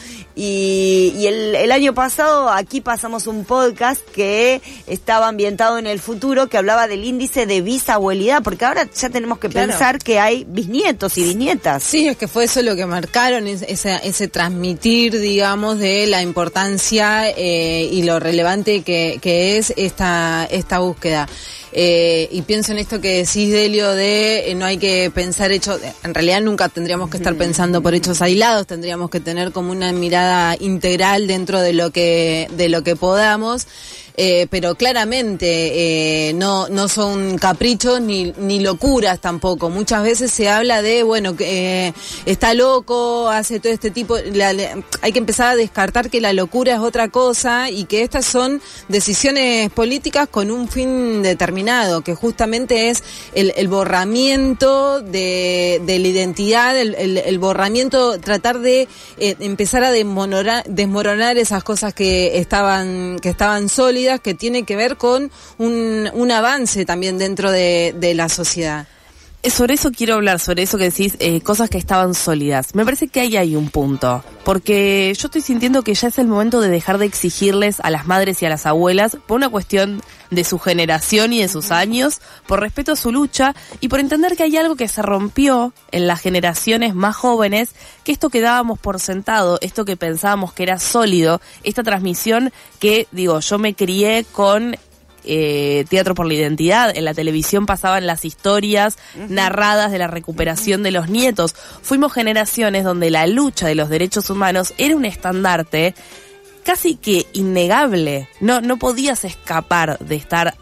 Y, y el, el año pasado aquí pasamos un podcast que estaba ambientado en el futuro, que hablaba del índice de bisabuelidad, porque ahora ya tenemos que claro. pensar que hay bisnietos y bisnietas. Sí, es que fue eso lo que marcaron, ese, ese transmitir, digamos, de la importancia eh, y lo relevante que, que es esta, esta búsqueda. Eh, y pienso en esto que decís, Delio, de eh, no hay que pensar hechos, en realidad nunca tendríamos que estar pensando por hechos aislados, tendríamos que tener como una mirada integral dentro de lo que, de lo que podamos. Eh, pero claramente eh, no no son caprichos ni ni locuras tampoco. Muchas veces se habla de, bueno, que eh, está loco, hace todo este tipo, la, la, hay que empezar a descartar que la locura es otra cosa y que estas son decisiones políticas con un fin determinado, que justamente es el, el borramiento de, de la identidad, el, el, el borramiento, tratar de eh, empezar a desmoronar, desmoronar esas cosas que estaban que estaban sólidas, que tiene que ver con un, un avance también dentro de, de la sociedad. Sobre eso quiero hablar, sobre eso que decís, eh, cosas que estaban sólidas. Me parece que ahí hay un punto, porque yo estoy sintiendo que ya es el momento de dejar de exigirles a las madres y a las abuelas, por una cuestión de su generación y de sus años, por respeto a su lucha y por entender que hay algo que se rompió en las generaciones más jóvenes, que esto que dábamos por sentado, esto que pensábamos que era sólido, esta transmisión que, digo, yo me crié con Eh, Teatro por la Identidad, en la televisión pasaban las historias uh-huh. narradas de la recuperación de los nietos. Fuimos generaciones donde la lucha de los derechos humanos era un estandarte casi que innegable. No, no podías escapar de estar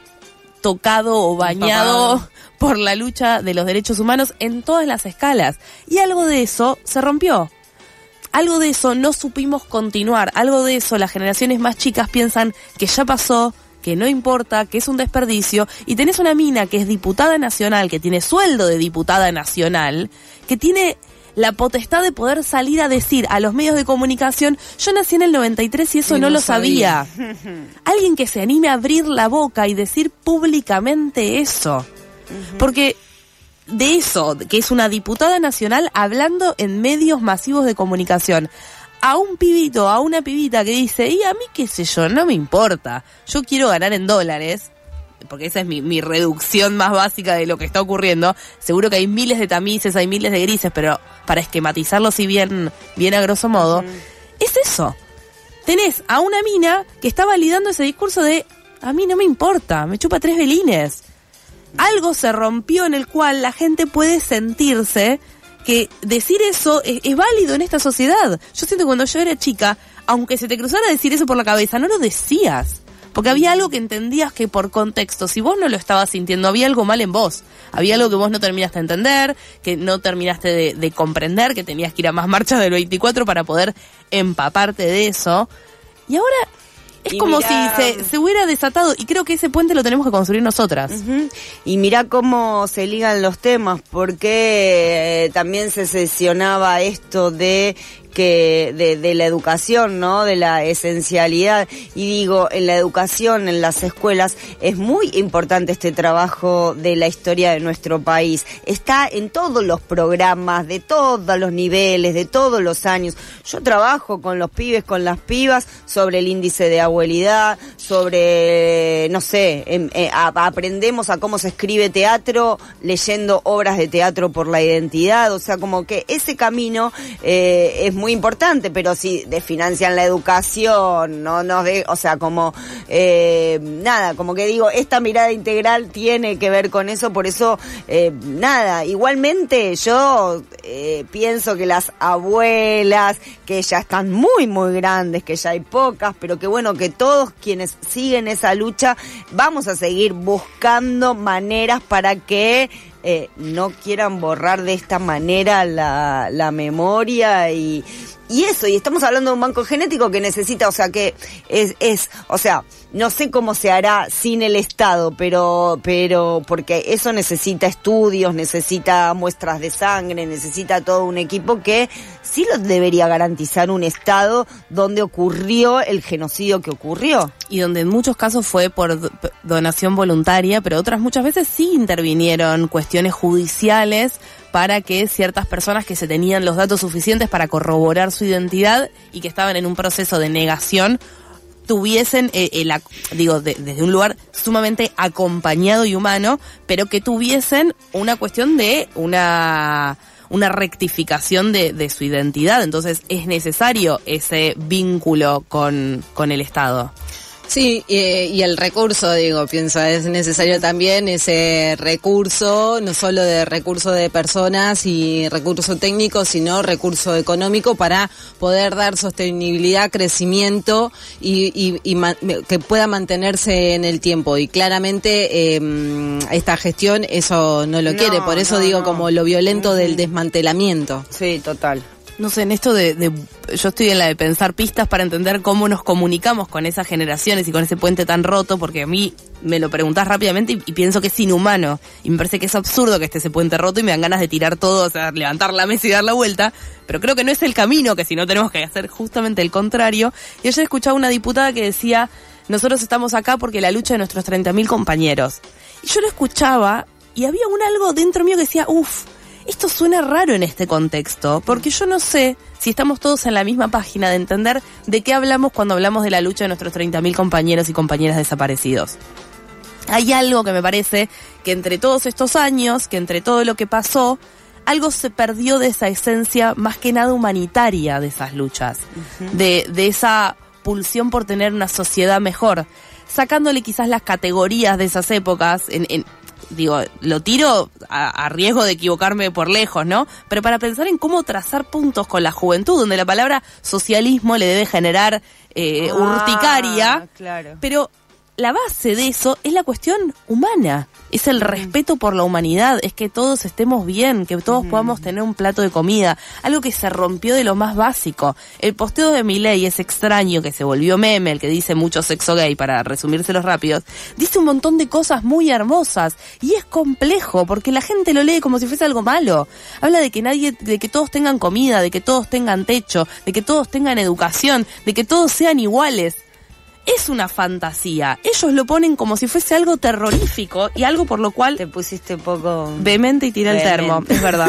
tocado o bañado Papá. por la lucha de los derechos humanos en todas las escalas. Y algo de eso se rompió. Algo de eso no supimos continuar. Algo de eso las generaciones más chicas piensan que ya pasó, que no importa, que es un desperdicio, y tenés una mina que es diputada nacional, que tiene sueldo de diputada nacional, que tiene la potestad de poder salir a decir a los medios de comunicación, yo nací en el noventa y tres y eso y no, no lo sabía. sabía. Alguien que se anime a abrir la boca y decir públicamente eso. Uh-huh. Porque de eso, que es una diputada nacional hablando en medios masivos de comunicación, a un pibito, a una pibita que dice, y a mí qué sé yo, no me importa, yo quiero ganar en dólares, porque esa es mi, mi reducción más básica de lo que está ocurriendo. Seguro que hay miles de tamices, hay miles de grises, pero para esquematizarlo si bien, bien a grosso modo, uh-huh. es eso. Tenés a una mina que está validando ese discurso de, a mí no me importa, me chupa tres velines. Algo se rompió en el cual la gente puede sentirse que decir eso es, es válido en esta sociedad. Yo siento que cuando yo era chica, aunque se te cruzara decir eso por la cabeza, no lo decías. Porque había algo que entendías que por contexto, si vos no lo estabas sintiendo, había algo mal en vos. Había algo que vos no terminaste de entender, que no terminaste de, de comprender, que tenías que ir a más marchas del veinticuatro para poder empaparte de eso. Y ahora es y como mirá, si se, se hubiera desatado, y creo que ese puente lo tenemos que construir nosotras. Uh-huh. Y mirá cómo se ligan los temas, porque eh, también se sesionaba esto de que de, de la educación, ¿no? De la esencialidad. Y digo, en la educación, en las escuelas, es muy importante este trabajo de la historia de nuestro país. Está en todos los programas, de todos los niveles, de todos los años. Yo trabajo con los pibes, con las pibas, sobre el índice de abuelidad, sobre, no sé, eh, eh, a, aprendemos a cómo se escribe teatro, leyendo obras de teatro por la identidad. O sea, como que ese camino eh, es muy muy importante, pero si desfinancian la educación, no nos de, o sea, como eh, nada, como que digo, esta mirada integral tiene que ver con eso, por eso eh, nada, igualmente yo eh, pienso que las abuelas, que ya están muy muy grandes, que ya hay pocas, pero que bueno, que todos quienes siguen esa lucha, vamos a seguir buscando maneras para que Eh, no quieran borrar de esta manera la, la memoria y, y eso, y estamos hablando de un banco genético que necesita, o sea, que es, es, o sea, no sé cómo se hará sin el Estado, pero, pero, porque eso necesita estudios, necesita muestras de sangre, necesita todo un equipo que sí lo debería garantizar un Estado donde ocurrió el genocidio que ocurrió. Y donde en muchos casos fue por do- donación voluntaria, pero otras muchas veces sí intervinieron cuestiones judiciales para que ciertas personas que se tenían los datos suficientes para corroborar su identidad y que estaban en un proceso de negación tuviesen, eh, el, digo, de, desde un lugar sumamente acompañado y humano, pero que tuviesen una cuestión de una... una rectificación de, de su identidad. Entonces es necesario ese vínculo con, con el Estado. Sí, y, y el recurso, digo, pienso, es necesario también ese recurso, no solo de recurso de personas y recurso técnico, sino recurso económico para poder dar sostenibilidad, crecimiento y, y, y man, que pueda mantenerse en el tiempo. Y claramente eh, esta gestión eso no lo no, quiere, por eso no, digo no. como lo violento uh-huh. del desmantelamiento. Sí, total. No sé, en esto de, de, yo estoy en la de pensar pistas para entender cómo nos comunicamos con esas generaciones y con ese puente tan roto, porque a mí me lo preguntás rápidamente y, y pienso que es inhumano, y me parece que es absurdo que esté ese puente roto y me dan ganas de tirar todo, o sea, levantar la mesa y dar la vuelta, pero creo que no es el camino, que si no tenemos que hacer justamente el contrario. Y ayer escuchaba una diputada que decía, nosotros estamos acá porque la lucha de nuestros treinta mil compañeros. Y yo lo escuchaba y había un algo dentro mío que decía, uff, esto suena raro en este contexto, porque yo no sé si estamos todos en la misma página de entender de qué hablamos cuando hablamos de la lucha de nuestros treinta mil compañeros y compañeras desaparecidos. Hay algo que me parece que entre todos estos años, que entre todo lo que pasó, algo se perdió de esa esencia más que nada humanitaria de esas luchas, uh-huh. de, de esa pulsión por tener una sociedad mejor, sacándole quizás las categorías de esas épocas, en, en digo, lo tiro a, a riesgo de equivocarme por lejos, ¿no? Pero para pensar en cómo trazar puntos con la juventud, donde la palabra socialismo le debe generar eh, ah, urticaria, claro. Pero la base de eso es la cuestión humana, es el respeto por la humanidad, es que todos estemos bien, que todos uh-huh. podamos tener un plato de comida, algo que se rompió de lo más básico. El posteo de Milei es extraño, que se volvió meme, el que dice mucho sexo gay, para resumírselos rápidos, dice un montón de cosas muy hermosas, y es complejo, porque la gente lo lee como si fuese algo malo. Habla de que nadie, de que todos tengan comida, de que todos tengan techo, de que todos tengan educación, de que todos sean iguales. Es una fantasía. Ellos lo ponen como si fuese algo terrorífico y algo por lo cual... Te pusiste poco... vehemente y tiré el termo, es verdad.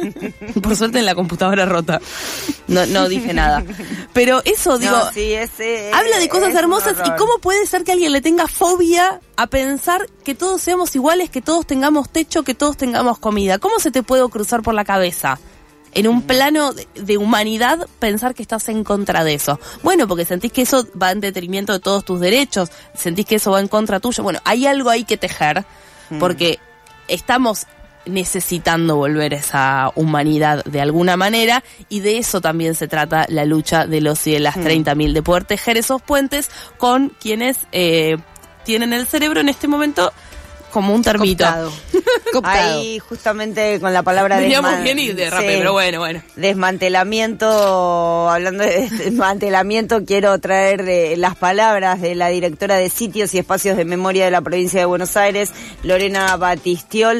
Por suerte en la computadora rota. No, no dije nada. Pero eso, digo, no, sí, ese, habla de cosas hermosas y cómo puede ser que alguien le tenga fobia a pensar que todos seamos iguales, que todos tengamos techo, que todos tengamos comida. ¿Cómo se te puede cruzar por la cabeza? En un plano de, de humanidad, pensar que estás en contra de eso. Bueno, porque sentís que eso va en detrimento de todos tus derechos, sentís que eso va en contra tuyo. Bueno, hay algo ahí que tejer, porque estamos necesitando volver a esa humanidad de alguna manera, y de eso también se trata la lucha de los y de las treinta mil, de poder tejer esos puentes con quienes eh, tienen el cerebro en este momento como un termito. Cooptado. Cooptado. Ahí justamente con la palabra desmantelamiento. bien y de rápido, sí. Pero bueno, bueno. Desmantelamiento, hablando de desmantelamiento, quiero traer de las palabras de la directora de Sitios y Espacios de Memoria de la provincia de Buenos Aires, Lorena Batistiol,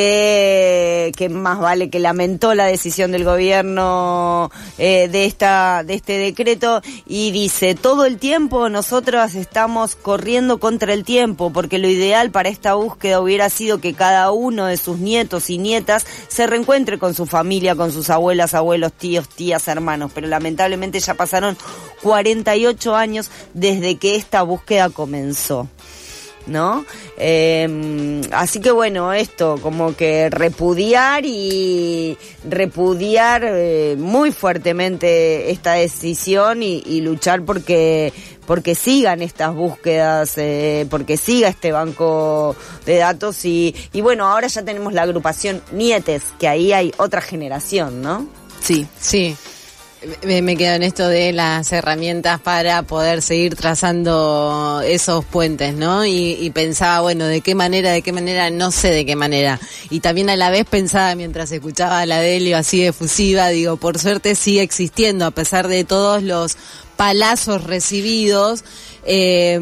que, que más vale que lamentó la decisión del gobierno eh, de esta de este decreto, y dice: todo el tiempo nosotros estamos corriendo contra el tiempo, porque lo ideal para esta búsqueda hubiera sido que cada uno de sus nietos y nietas se reencuentre con su familia, con sus abuelas, abuelos, tíos, tías, hermanos, pero lamentablemente ya pasaron cuarenta y ocho años desde que esta búsqueda comenzó, ¿no? Eh, así que bueno, esto como que repudiar y repudiar eh, muy fuertemente esta decisión y, y luchar porque porque sigan estas búsquedas, eh, porque siga este banco de datos y, y bueno, ahora ya tenemos la agrupación Nietes, que ahí hay otra generación, ¿no? Sí, sí. Me quedo en esto de las herramientas para poder seguir trazando esos puentes, ¿no? Y, y pensaba, bueno, ¿de qué manera, de qué manera? No sé de qué manera. Y también a la vez pensaba, mientras escuchaba a la Delio así efusiva, digo, por suerte sigue existiendo, a pesar de todos los palazos recibidos, eh,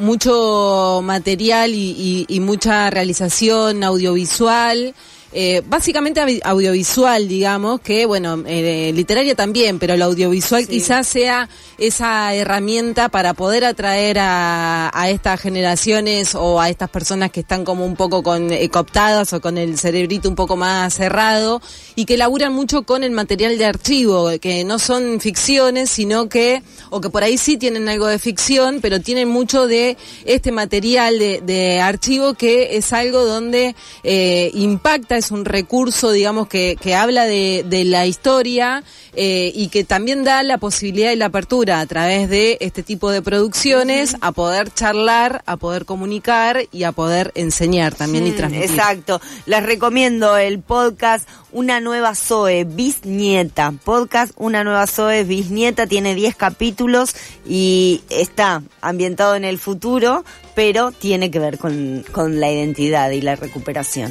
mucho material y, y, y mucha realización audiovisual, Eh, básicamente audiovisual, digamos, que bueno, eh, literaria también, pero el audiovisual sí. Quizás sea esa herramienta para poder atraer a, a estas generaciones o a estas personas que están como un poco con eh, cooptadas o con el cerebrito un poco más cerrado y que laburan mucho con el material de archivo, que no son ficciones, sino que, o que por ahí sí tienen algo de ficción, pero tienen mucho de este material de, de archivo, que es algo donde eh, impacta, es un recurso, digamos, que, que habla de, de la historia eh, y que también da la posibilidad y la apertura a través de este tipo de producciones a poder charlar, a poder comunicar y a poder enseñar también mm, y transmitir. Exacto. Les recomiendo el podcast Una Nueva Zoe, Bisnieta. Podcast Una Nueva Zoe, Bisnieta, tiene diez capítulos y está ambientado en el futuro, pero tiene que ver con, con la identidad y la recuperación.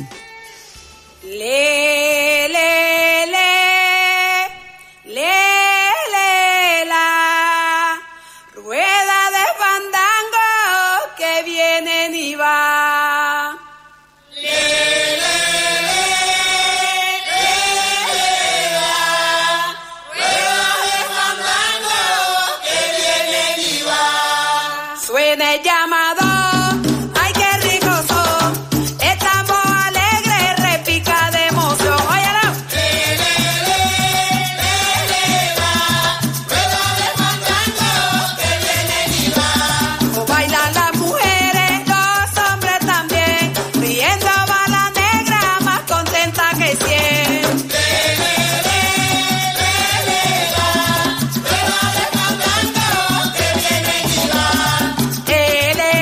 Le, le, le, le, le, la rueda de fandango que viene y va. Le, le, le, le, le, la rueda de fandango que viene y va. Suena el llamado. Ele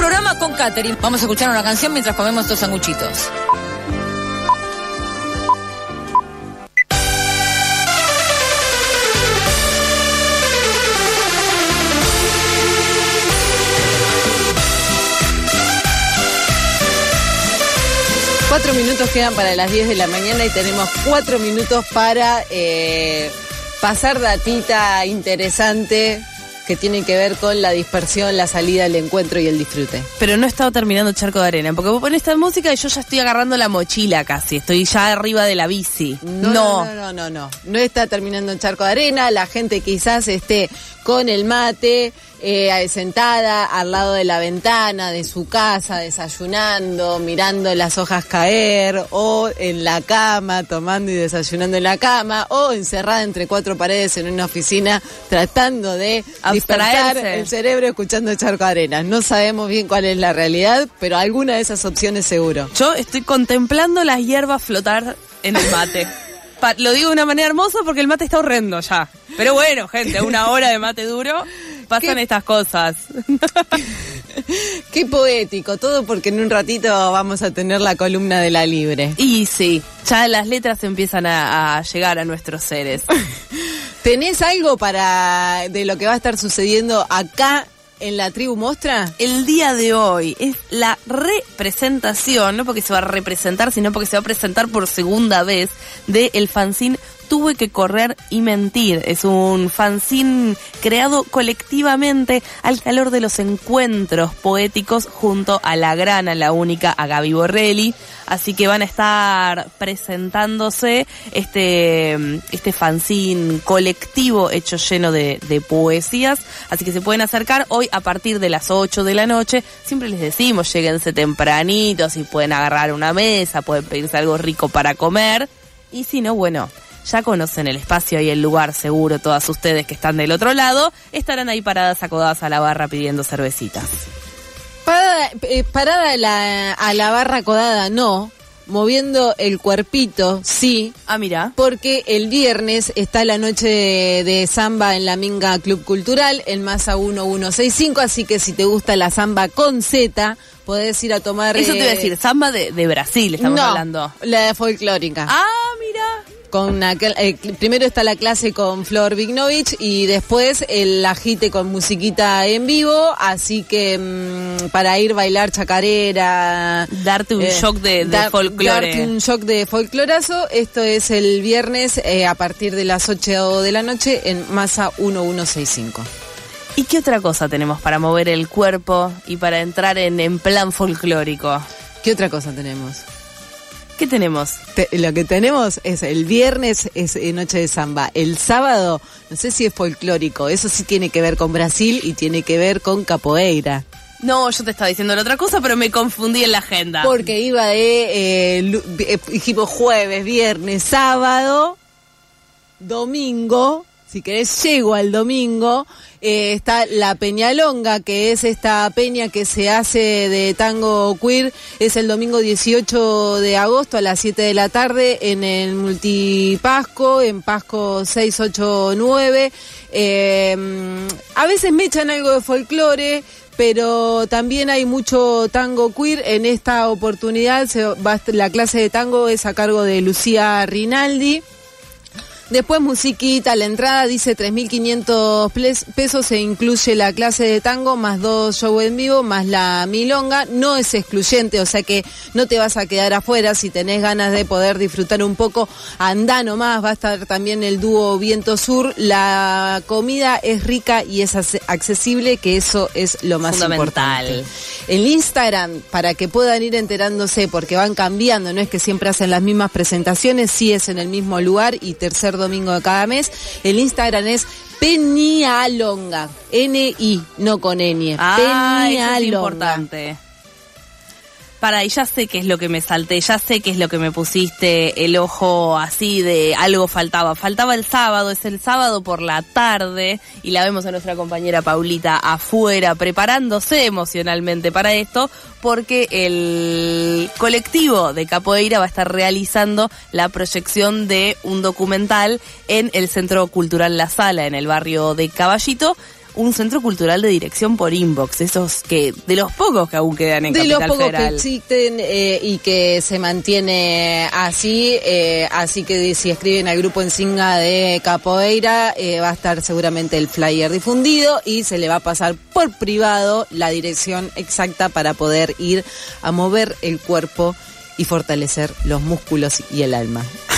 programa con catering. Vamos a escuchar una canción mientras comemos estos sanguchitos. Cuatro minutos quedan para las diez de la mañana y tenemos cuatro minutos para eh, pasar datita interesante que tiene que ver con la dispersión, la salida, el encuentro y el disfrute. Pero no he estado terminando Charco de Arena, porque vos pones esta música y yo ya estoy agarrando la mochila casi, estoy ya arriba de la bici. No, no, no, no, no, no, no está terminando en Charco de Arena, la gente quizás esté con el mate, eh, sentada al lado de la ventana de su casa, desayunando, mirando las hojas caer, o en la cama, tomando y desayunando en la cama, o encerrada entre cuatro paredes en una oficina, tratando de dispersar el cerebro escuchando Charco de Arena. No sabemos bien cuál es la realidad, pero alguna de esas opciones seguro. Yo estoy contemplando las hierbas flotar en el mate. Pa- lo digo de una manera hermosa porque el mate está horrendo ya. Pero bueno, gente, una hora de mate duro, pasan ¿Qué? estas cosas. Qué poético, todo porque en un ratito vamos a tener la columna de La Libre. Y sí, ya las letras empiezan a, a llegar a nuestros seres. ¿Tenés algo para de lo que va a estar sucediendo acá en la Tribu Mostra? El día de hoy es la representación, no porque se va a representar, sino porque se va a presentar por segunda vez, de el fanzine Tuve que correr y mentir. Es un fanzine creado colectivamente al calor de los encuentros poéticos junto a la gran, a la única, a Gaby Borrelli. Así que van a estar presentándose este este fanzine colectivo hecho lleno de, de poesías. Así que se pueden acercar hoy a partir de las ocho de la noche. Siempre les decimos, lléguense tempranitos y pueden agarrar una mesa, pueden pedirse algo rico para comer. Y si no, bueno, ya conocen el espacio y el lugar seguro, todas ustedes que están del otro lado, estarán ahí paradas acodadas a la barra pidiendo cervecitas. Parada, eh, parada a, la, a la barra acodada, no. Moviendo el cuerpito, sí. Ah, mira. Porque el viernes está la noche de, de samba en la Minga Club Cultural, en Masa uno uno seis cinco, así que si te gusta la samba con Z, podés ir a tomar... Eso te iba a decir, samba de, de Brasil estamos no, hablando. La folclórica. Ah, mira. Con una, eh, primero está la clase con Flor Vignovich y después el agite con musiquita en vivo, así que mmm, para ir bailar chacarera, darte un eh, shock de, de da, folclore, darte un shock de folclorazo. Esto es el viernes eh, a partir de las ocho de la noche en Masa uno uno seis cinco. ¿Y qué otra cosa tenemos para mover el cuerpo y para entrar en, en plan folclórico? ¿Qué otra cosa tenemos? ¿Qué tenemos? Te, lo que tenemos es el viernes es noche de samba. El sábado, no sé si es folclórico, eso sí tiene que ver con Brasil y tiene que ver con capoeira. No, yo te estaba diciendo la otra cosa, pero me confundí en la agenda. Porque iba de, eh, eh, dijimos jueves, viernes, sábado, domingo. Si querés, llego al domingo, eh, está la Peñalonga, que es esta peña que se hace de tango queer, es el domingo dieciocho de agosto a las siete de la tarde en el Multipasco, en Pasco seis ocho nueve. Eh, a veces me echan algo de folclore, pero también hay mucho tango queer. En esta oportunidad se va, la clase de tango es a cargo de Lucía Rinaldi. Después musiquita, la entrada dice tres mil quinientos pesos, se incluye la clase de tango, más dos shows en vivo, más la milonga. No es excluyente, o sea que no te vas a quedar afuera. Si tenés ganas de poder disfrutar un poco, andá nomás. Va a estar también el dúo Viento Sur. La comida es rica y es accesible, que eso es lo más importante. El Instagram, para que puedan ir enterándose, porque van cambiando, no es que siempre hacen las mismas presentaciones, sí es en el mismo lugar y tercer domingo de cada mes. El Instagram es Peñalonga, N I, no con N. Ah, eso es importante. Para, y ya sé qué es lo que me salté, ya sé qué es lo que me pusiste el ojo así de algo faltaba. Faltaba el sábado, es el sábado por la tarde y la vemos a nuestra compañera Paulita afuera preparándose emocionalmente para esto, porque el colectivo de Capoeira va a estar realizando la proyección de un documental en el Centro Cultural La Sala, en el barrio de Caballito. un centro cultural de dirección por inbox, esos que de los pocos que aún quedan en de Capital los pocos Federal. que existen eh, y que se mantiene así, eh, así que si escriben al grupo Ensinga de Capoeira eh, va a estar seguramente el flyer difundido y se le va a pasar por privado la dirección exacta para poder ir a mover el cuerpo y fortalecer los músculos y el alma.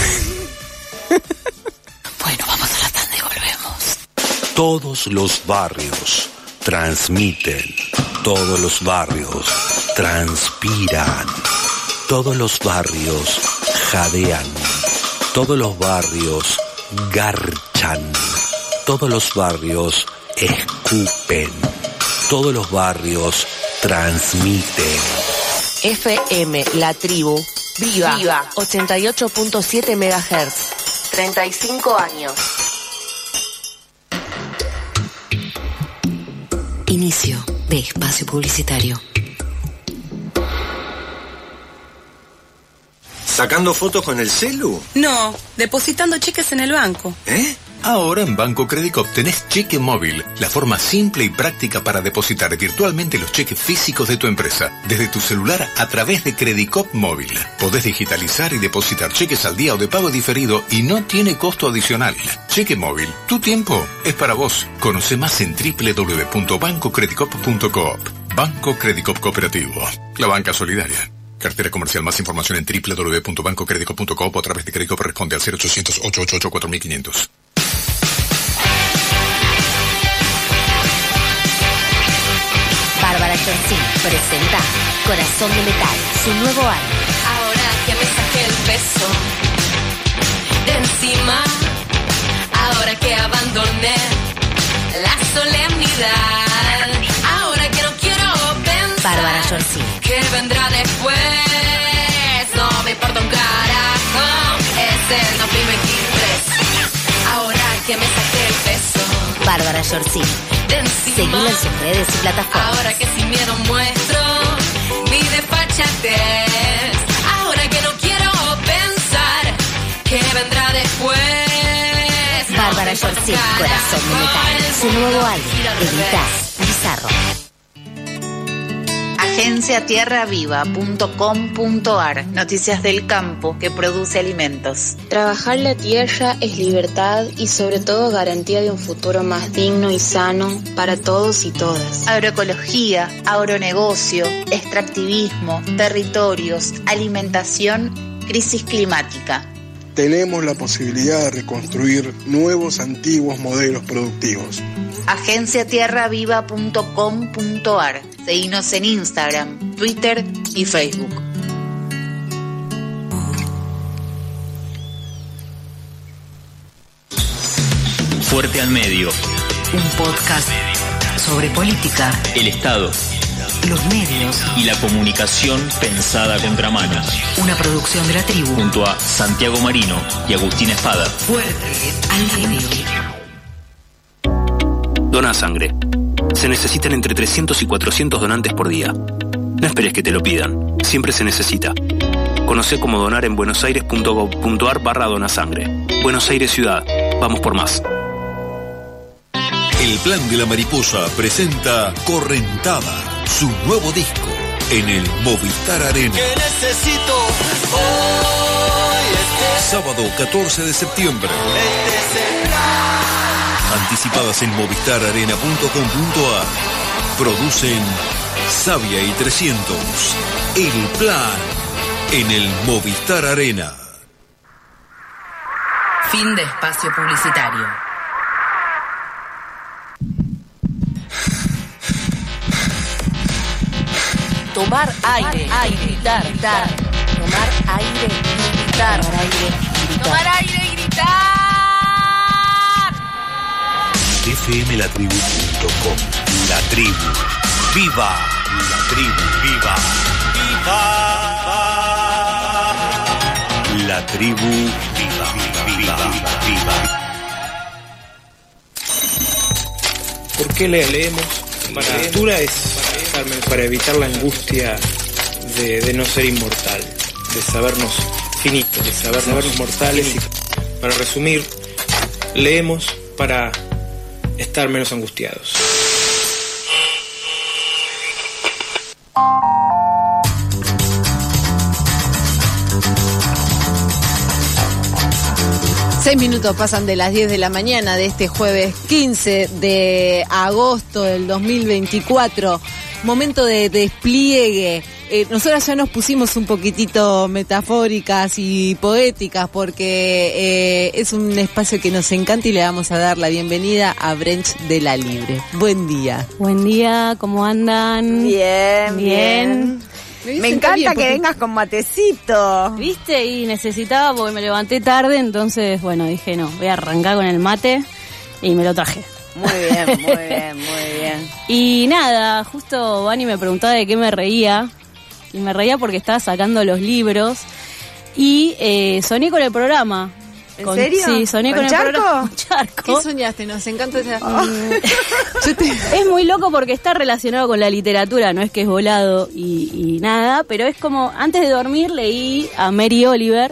Bueno, vamos a la tanda y volvemos. Todos los barrios transmiten, todos los barrios transpiran, todos los barrios jadean, todos los barrios garchan, todos los barrios escupen, todos los barrios transmiten. F M La Tribu, viva, viva. ochenta y ocho punto siete megahertz. treinta y cinco años. Inicio de espacio publicitario. ¿Sacando fotos con el celu? No, depositando cheques en el banco. ¿Eh? Ahora en Banco Credicop tenés cheque móvil, la forma simple y práctica para depositar virtualmente los cheques físicos de tu empresa, desde tu celular a través de Credicop Móvil. Podés digitalizar y depositar cheques al día o de pago diferido y no tiene costo adicional. Cheque móvil, tu tiempo es para vos. Conoce más en doble u doble u doble u punto banco credicop punto coop. Banco Credicop Cooperativo, la banca solidaria. Cartera comercial. Más información en doble u doble u doble u punto banco credicop punto coop o a través de Credicop. Responde al cero ochocientos, ocho ocho ocho, cuatro mil quinientos. Bárbara Jorcín presenta Corazón de Metal, su nuevo álbum. Ahora que me saqué el peso de encima, ahora que abandoné la solemnidad, ahora que no quiero pensar Bárbara Jorcín. que vendrá después, no me importa un carajo, es el dos mil veintitrés. Ahora que me saqué el peso Bárbara Jorcín. Seguila en sus redes y plataformas. Ahora que sin miedo muestro mi desfachatez. Ahora que no quiero pensar que vendrá después. Bárbara Jorcín, Corazón de Metal, su nuevo álbum, Editas, Bizarro. agencia tierra viva punto com punto ar. Noticias del campo que produce alimentos. Trabajar la tierra es libertad y sobre todo garantía de un futuro más digno y sano para todos y todas. Agroecología, agronegocio, extractivismo, territorios, alimentación, crisis climática. Tenemos la posibilidad de reconstruir nuevos antiguos modelos productivos. agencia tierra viva punto com punto ar. Seguinos en Instagram, Twitter y Facebook. Fuerte al medio. Un podcast sobre política, El Estado. los medios, Y la comunicación pensada a contramano. una producción de la tribu. Junto a Santiago Marino y Agustín Espada. Fuerte al medio. Dona sangre. Se necesitan entre trescientos y cuatrocientos donantes por día. No esperes que te lo pidan. Siempre se necesita. Conoce cómo donar en buenosaires.gov.ar barra donasangre. Buenos Aires Ciudad. Vamos por más. El Plan de la Mariposa presenta Correntada, su nuevo disco, en el Movistar Arena. Que necesito hoy este, Sábado catorce de septiembre. este es el plan. Anticipadas en movistar arena punto com punto ar. Producen Sabia y trescientos. El Plan, en el Movistar Arena. Fin de espacio publicitario. Tomar aire, aire, gritar, gritar. Tomar aire y gritar. Tomar aire y gritar. Tomar aire y gritar. F M la tribu punto com. La tribu. ¡Viva! La tribu, viva. ¡Viva! La tribu, viva, viva, viva, viva. ¿Por qué le leemos? Para la lectura es para evitar la angustia de, de no ser inmortal, de sabernos finitos, de saber, sabernos mortales. Y, para resumir, leemos para estar menos angustiados. Seis minutos pasan de las diez de la mañana de este jueves quince de agosto del dos mil veinticuatro. Momento de despliegue. Eh, nosotras ya nos pusimos un poquitito metafóricas y poéticas porque eh, es un espacio que nos encanta y le vamos a dar la bienvenida a Brunch de la Libre. Buen día. Buen día, ¿cómo andan? Bien, bien. bien. Me encanta bien, porque... que vengas con matecito. ¿Viste? Y necesitaba porque me levanté tarde, entonces, bueno, dije, no, voy a arrancar con el mate y me lo traje. Muy bien, muy bien, muy bien. Y nada, justo Vani me preguntaba de qué me reía. Y me reía porque estaba sacando los libros. Y eh, soñé con el programa. ¿En con, serio? Sí, soñé ¿Con, con Charco? el programa. Charco. ¿Qué soñaste? Nos encanta esa... Oh. Es muy loco porque está relacionado con la literatura. No es que es volado y, y nada. Pero es como, antes de dormir leí a Mary Oliver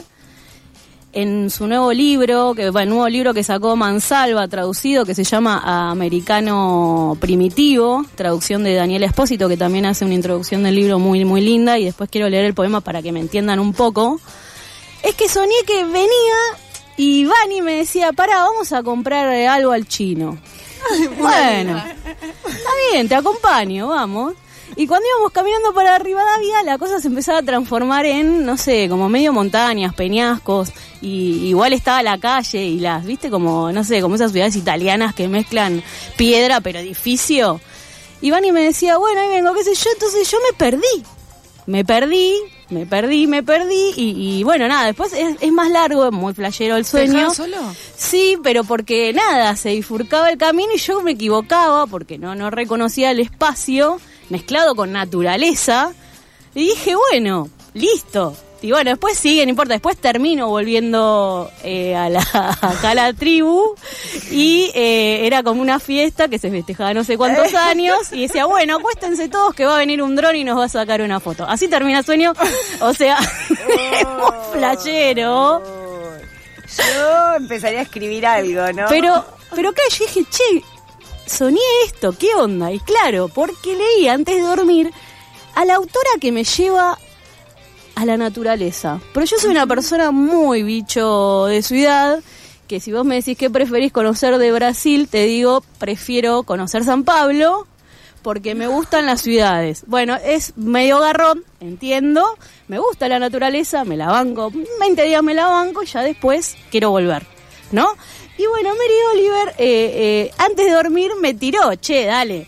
en su nuevo libro, que bueno, nuevo libro que sacó Mansalva, traducido, que se llama Americano Primitivo, traducción de Daniel Espósito, que también hace una introducción del libro muy, muy linda, y después quiero leer el poema para que me entiendan un poco. Es que soñé que venía y Vani me decía, pará, vamos a comprar algo al chino. Bueno, está bien, te acompaño, vamos. Y cuando íbamos caminando para Rivadavia, la cosa se empezaba a transformar en, no sé, como medio montañas, peñascos, y igual estaba la calle y las, viste, como, no sé, como esas ciudades italianas que mezclan piedra pero edificio. Y Vani me decía, bueno, ahí vengo, qué sé yo, entonces yo me perdí. Me perdí, me perdí, me perdí, y, y bueno, nada, después es, es más largo, es muy flashero el sueño. ¿Te dejaron solo? Sí, pero porque nada, se bifurcaba el camino y yo me equivocaba porque no, no reconocía el espacio mezclado con naturaleza, y dije, bueno, listo. Y bueno, después sigue, no importa, después termino volviendo eh, a la, acá a la tribu, y eh, era como una fiesta que se festejaba no sé cuántos años, y decía, bueno, acuéstense todos que va a venir un dron y nos va a sacar una foto. Así termina el sueño, o sea, es muy flashero. Yo empezaría a escribir algo, ¿no? Pero, pero acá yo dije, che, soñé esto, ¿qué onda? Y claro, porque leí antes de dormir a la autora que me lleva a la naturaleza. Pero yo soy una persona muy bicho de ciudad, que si vos me decís qué preferís conocer de Brasil, te digo, prefiero conocer San Pablo, porque me gustan las ciudades. Bueno, es medio garrón, entiendo, me gusta la naturaleza, me la banco, veinte días me la banco y ya después quiero volver, ¿no? Y bueno, Mary Oliver, eh, eh, antes de dormir me tiró, che, dale.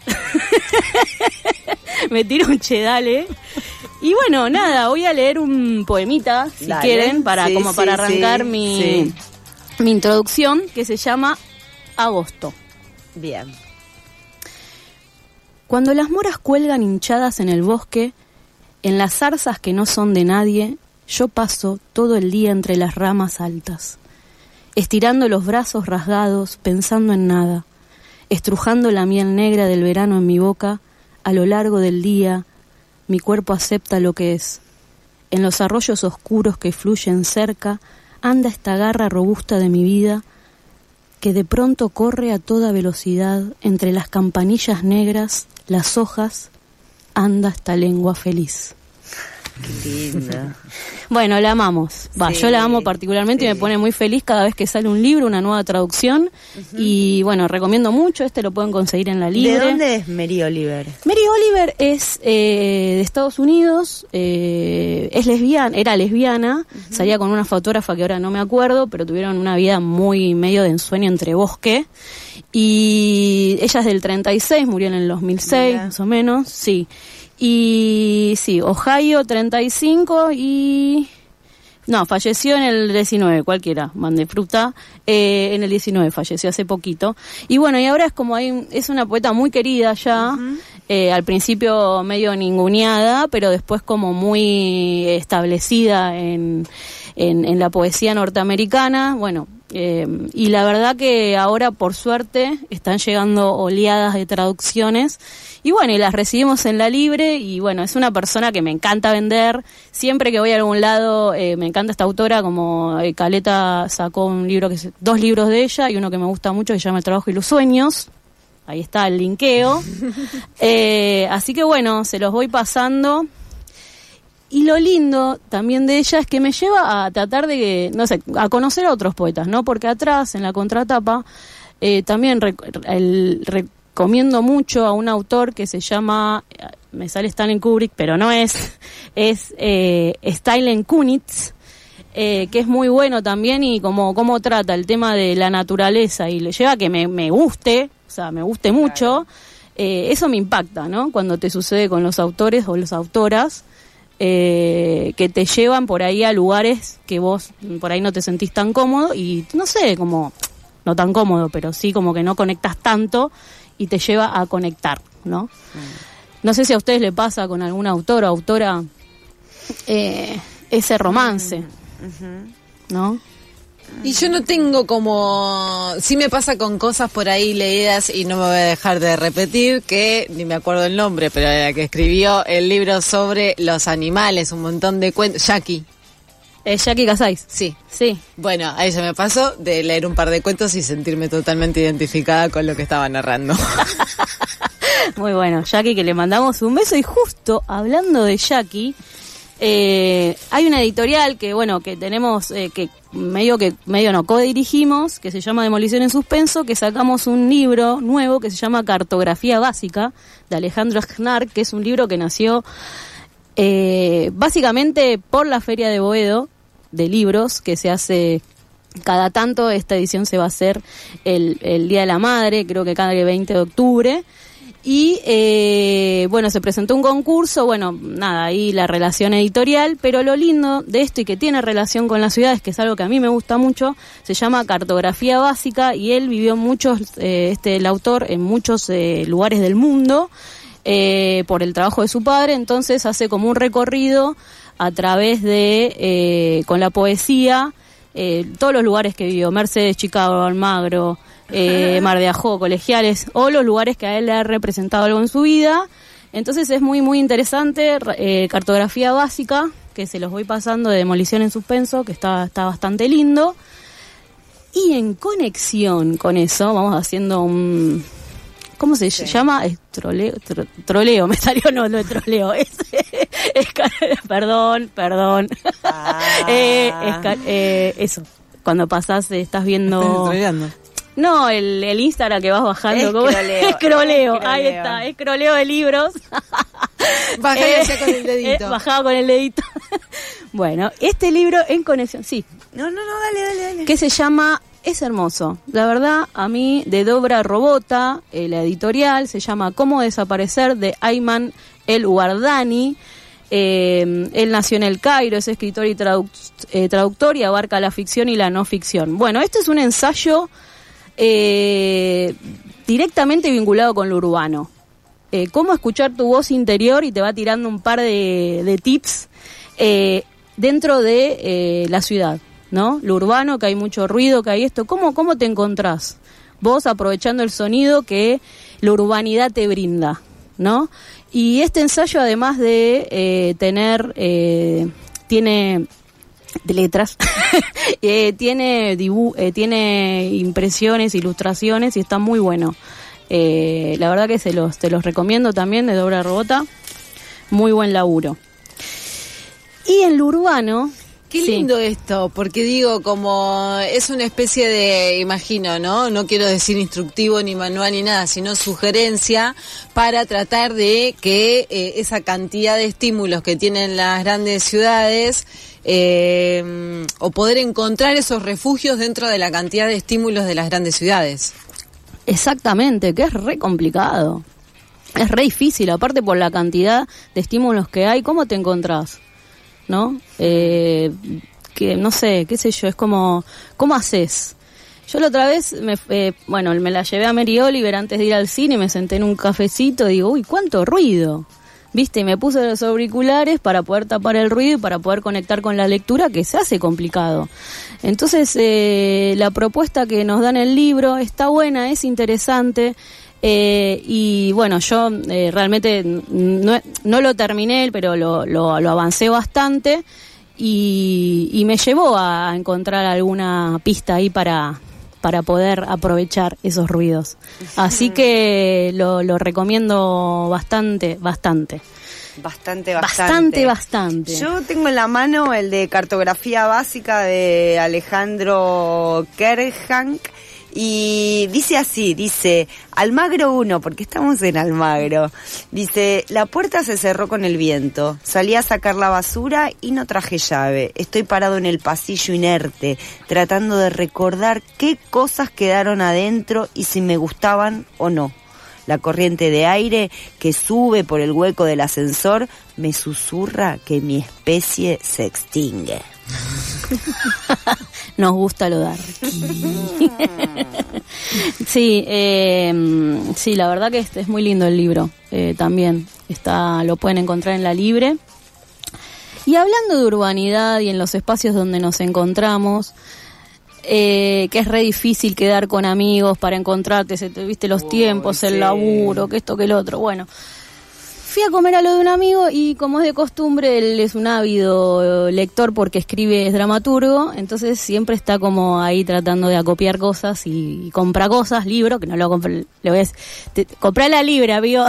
Me tiró un che, dale. Y bueno, nada, voy a leer un poemita, si dale. quieren, para sí, como sí, para arrancar sí, mi, sí. mi introducción, que se llama Agosto. Bien. Cuando las moras cuelgan hinchadas en el bosque, en las zarzas que no son de nadie, yo paso todo el día entre las ramas altas, estirando los brazos rasgados, pensando en nada, estrujando la miel negra del verano en mi boca. A lo largo del día, mi cuerpo acepta lo que es. En los arroyos oscuros que fluyen cerca, anda esta garra robusta de mi vida, que de pronto corre a toda velocidad entre las campanillas negras, las hojas, anda esta lengua feliz. Qué linda. Bueno, la amamos. Va, sí, yo la amo particularmente, sí. Y me pone muy feliz cada vez que sale un libro, una nueva traducción. Uh-huh. Y bueno, recomiendo mucho. Este lo pueden conseguir en la Libre. ¿De dónde es Mary Oliver? Mary Oliver es eh, de Estados Unidos. Eh, es lesbiana, era lesbiana. Uh-huh. Salía con una fotógrafa que ahora no me acuerdo, pero tuvieron una vida muy medio de ensueño entre bosque. Y ella es del treinta y seis, murió en el dos mil seis, Mira. más o menos. Sí. Y sí, Ohio treinta y cinco y... No, falleció en el diecinueve, cualquiera, mande fruta. Eh, en el diecinueve falleció hace poquito. Y bueno, y ahora es como hay, es una poeta muy querida ya. Uh-huh. Eh, al principio medio ninguneada, pero después como muy establecida en, en, en la poesía norteamericana. Bueno, eh, y la verdad que ahora, por suerte, están llegando oleadas de traducciones. Y bueno, y las recibimos en la Libre, y bueno, es una persona que me encanta vender. Siempre que voy a algún lado, eh, me encanta esta autora, como eh, Caleta sacó un libro, que dos libros de ella, y uno que me gusta mucho, que se llama El trabajo y los sueños. Ahí está el linkeo. eh, así que bueno, se los voy pasando. y lo lindo también de ella es que me lleva a tratar de, no sé, a conocer a otros poetas, ¿no? Porque atrás, en la contratapa, eh, también rec- el, recomiendo mucho a un autor que se llama, me sale Stanley Kubrick, pero no es, es eh, Stylen Kunitz, eh, que es muy bueno también, y como, como trata el tema de la naturaleza y le lleva a que me, me guste, o sea, me guste mucho. Eh, eso me impacta, ¿no? Cuando te sucede con los autores o las autoras, eh, que te llevan por ahí a lugares que vos por ahí no te sentís tan cómodo y, no sé, como, no tan cómodo, pero sí como que no conectás tanto y te lleva a conectar, ¿no? Mm. No sé si a ustedes le pasa con algún autor o autora eh, ese romance, mm. ¿no? Y yo no tengo como... Sí me pasa con cosas por ahí leídas, y no me voy a dejar de repetir, que ni me acuerdo el nombre, pero era la que escribió el libro sobre los animales, un montón de cuentos. Jackie. Eh, Jackie Casais. Sí. Sí. Bueno, a ella me pasó de leer un par de cuentos y sentirme totalmente identificada con lo que estaba narrando. Muy bueno, Jackie, que le mandamos un beso. Y justo hablando de Jackie... Eh, hay una editorial que bueno que tenemos eh, que medio que medio no codirigimos, que se llama Demolición en Suspenso, que sacamos un libro nuevo que se llama Cartografía Básica, de Alejandro Aznar, que es un libro que nació eh, básicamente por la Feria de Boedo de libros, que se hace cada tanto. Esta edición se va a hacer el, el Día de la Madre, creo que cada veinte de octubre. Y, eh, bueno, se presentó un concurso, bueno, nada, ahí la relación editorial, pero lo lindo de esto y que tiene relación con las ciudades, que es algo que a mí me gusta mucho, se llama Cartografía Básica, y él vivió muchos, eh, este, el autor, en muchos eh, lugares del mundo, eh, por el trabajo de su padre, entonces hace como un recorrido a través de, eh, con la poesía, eh, todos los lugares que vivió, Mercedes, Chicago, Almagro, Eh, Mar de Ajó, Colegiales, o los lugares que a él le ha representado algo en su vida. Entonces es muy muy interesante. eh, Cartografía Básica, que se los voy pasando, de Demolición en Suspenso, que está, está bastante lindo. Y en conexión con eso vamos haciendo un... ¿Cómo se sí. llama? Es troleo, tro, troleo, me salió, no, no es troleo, es, es, es perdón, perdón. Ah. eh, es, eh, eso, cuando pasás, estás viendo... No, el, el Instagram que vas bajando. Escroleo. Escroleo, ahí está, escroleo de libros. Bajá y hacía con el dedito. Eh, bajaba con el dedito. Bueno, este libro en conexión, sí. No, no, no, dale, dale, dale. Que se llama, es hermoso. La verdad, a mí, de Dobra Robota, eh, la editorial, se llama Cómo desaparecer, de Ayman El Wardani. Eh, él nació en El Cairo, es escritor y traduc- eh, traductor y abarca la ficción y la no ficción. Bueno, este es un ensayo... Eh, directamente vinculado con lo urbano. Eh, cómo escuchar tu voz interior, y te va tirando un par de, de tips eh, dentro de eh, la ciudad, ¿no? Lo urbano, que hay mucho ruido, que hay esto. ¿Cómo, cómo te encontrás vos aprovechando el sonido que la urbanidad te brinda, ¿no? Y este ensayo, además de eh, tener, eh, tiene... de letras, eh, tiene dibu eh, tiene impresiones, ilustraciones, y está muy bueno. Eh, la verdad que se los te los recomiendo también, de Dobra Robota, muy buen laburo. Y en lo urbano... Qué lindo sí. Esto, porque digo, como es una especie de, imagino, ¿no? No quiero decir instructivo ni manual ni nada, sino sugerencia para tratar de que eh, esa cantidad de estímulos que tienen las grandes ciudades, eh, o poder encontrar esos refugios dentro de la cantidad de estímulos de las grandes ciudades. Exactamente, que es re complicado. Es re difícil, aparte por la cantidad de estímulos que hay. ¿Cómo te encontrás? ¿No? Eh, que no sé, qué sé yo, es como, ¿cómo haces? Yo la otra vez, me, eh, bueno, me la llevé a Mary Oliver antes de ir al cine, me senté en un cafecito y digo, uy, cuánto ruido, ¿viste? Y me puse los auriculares para poder tapar el ruido y para poder conectar con la lectura, que se hace complicado. Entonces, eh, la propuesta que nos dan en el libro está buena, es interesante. Eh, y bueno, yo eh, realmente no, no lo terminé, pero lo, lo, lo avancé bastante, y, y me llevó a encontrar alguna pista ahí para, para poder aprovechar esos ruidos. Así que lo, lo recomiendo bastante, bastante. Bastante, bastante. Bastante, bastante. Yo tengo en la mano el de Cartografía Básica de Alejandro Kerhank. Y dice así, dice, Almagro uno, porque estamos en Almagro, dice, la puerta se cerró con el viento, salí a sacar la basura y no traje llave, estoy parado en el pasillo inerte, tratando de recordar qué cosas quedaron adentro y si me gustaban o no. La corriente de aire que sube por el hueco del ascensor me susurra que mi especie se extingue. Nos gusta lo dark. Sí, eh, sí, la verdad que es, es muy lindo el libro. Eh, también está, lo pueden encontrar en La Libre. Y hablando de urbanidad y en los espacios donde nos encontramos, eh, que es re difícil quedar con amigos para encontrarte, se te viste los oh, tiempos, sí. El laburo, que esto, que el otro. Bueno, fui a comer a lo de un amigo y como es de costumbre, él es un ávido lector porque escribe, es dramaturgo, entonces siempre está como ahí tratando de acopiar cosas y, y compra cosas, libros, que no lo compré, le voy a decir, te, comprá la libre, amigo.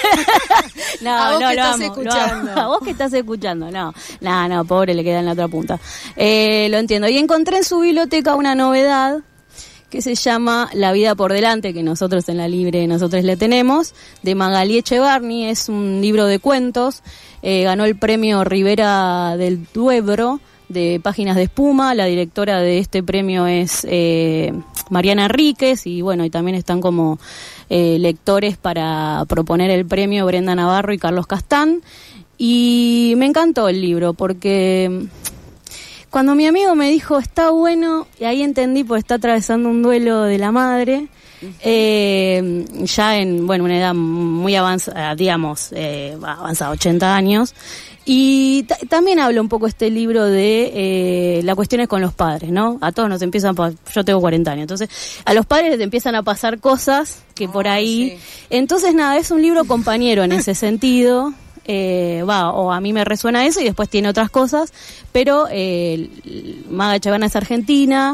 No, a vos no, que lo estás amo, escuchando. Lo amo. A vos que estás escuchando, no, no, no, pobre, le queda en la otra punta. Eh, lo entiendo. Y encontré en su biblioteca una novedad que se llama La vida por delante, que nosotros en La Libre, nosotros le tenemos, de Magalí Echevarni. Es un libro de cuentos, eh, ganó el premio Rivera del Duebro de Páginas de Espuma. La directora de este premio es eh, Mariana Ríquez, y bueno, y también están como eh, lectores para proponer el premio Brenda Navarro y Carlos Castán. Y me encantó el libro porque cuando mi amigo me dijo está bueno, y ahí entendí, pues está atravesando un duelo de la madre, eh, ya en bueno una edad muy avanzada, digamos, eh, avanzada, ochenta años, y t- también habla un poco este libro de eh, las cuestiones con los padres, ¿no? A todos nos empiezan, pa- yo tengo cuarenta años, entonces a los padres les empiezan a pasar cosas que oh, por ahí, sí. Entonces nada, es un libro compañero en ese sentido. Eh, va, o a mí me resuena eso, y después tiene otras cosas, pero eh, Maga Echevarni es argentina,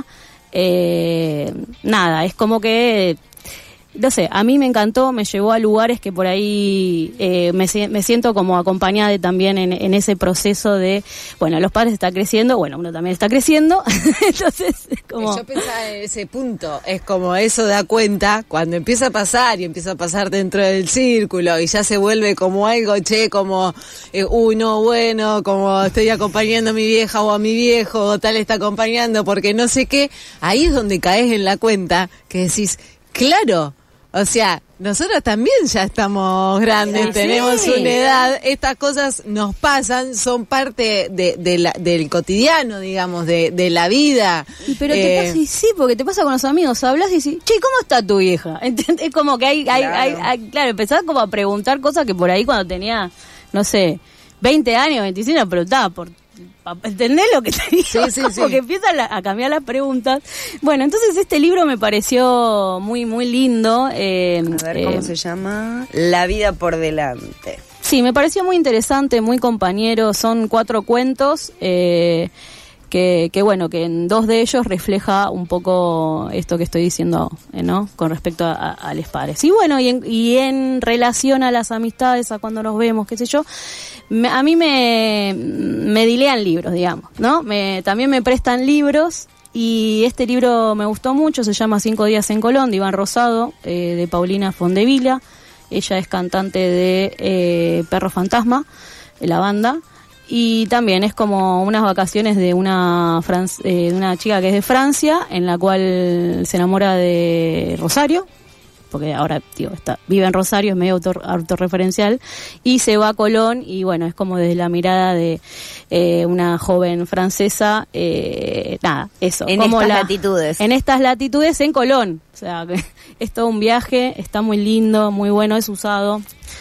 eh, nada, es como que, no sé, a mí me encantó, me llevó a lugares que por ahí eh, me, me siento como acompañada también en, en ese proceso de, bueno, los padres están creciendo, bueno, uno también está creciendo, entonces como... Yo pensaba en ese punto, es como eso da cuenta, cuando empieza a pasar y empieza a pasar dentro del círculo y ya se vuelve como algo, che, como, eh, uy, no, bueno, como estoy acompañando a mi vieja o a mi viejo, o tal está acompañando porque no sé qué, ahí es donde caes en la cuenta que decís, claro, o sea, nosotros también ya estamos grandes, sí, tenemos sí. una edad, estas cosas nos pasan, son parte de, de la, del cotidiano, digamos, de, de la vida. Y pero eh, te pasa, y sí, porque te pasa con los amigos, hablas y decís, che, ¿cómo está tu vieja? ¿Entendés? Como que hay, hay, claro. hay, hay, claro, empezás como a preguntar cosas que por ahí cuando tenía, no sé, veinte años, veinticinco, me preguntaba por... ¿Entendés lo que te digo? Sí, sí, como sí. que empiezan a cambiar las preguntas. Bueno, entonces este libro me pareció muy, muy lindo. Eh, a ver, ¿cómo eh, se llama? La vida por delante. Sí, me pareció muy interesante, muy compañero. Son cuatro cuentos eh, que, que, bueno, que en dos de ellos refleja un poco esto que estoy diciendo, eh, ¿no? Con respecto a, a, a los padres. Y bueno, y en, y en relación a las amistades, a cuando nos vemos, qué sé yo, Me, a mí me, me dilean libros, digamos, ¿no? Me, también me prestan libros, y este libro me gustó mucho, se llama Cinco días en Colón, de Iván Rosado, eh, de Paulina Fondevila. Ella es cantante de eh, Perro Fantasma, de la banda, y también es como unas vacaciones de una, Fran- eh, de una chica que es de Francia, en la cual se enamora de Rosario, porque ahora, tío, está, vive en Rosario, es medio autor, autorreferencial, y se va a Colón, y bueno, es como desde la mirada de eh, una joven francesa, eh, nada, eso. En como estas la, latitudes. En estas latitudes en Colón, o sea, que es todo un viaje, está muy lindo, muy bueno, es usado.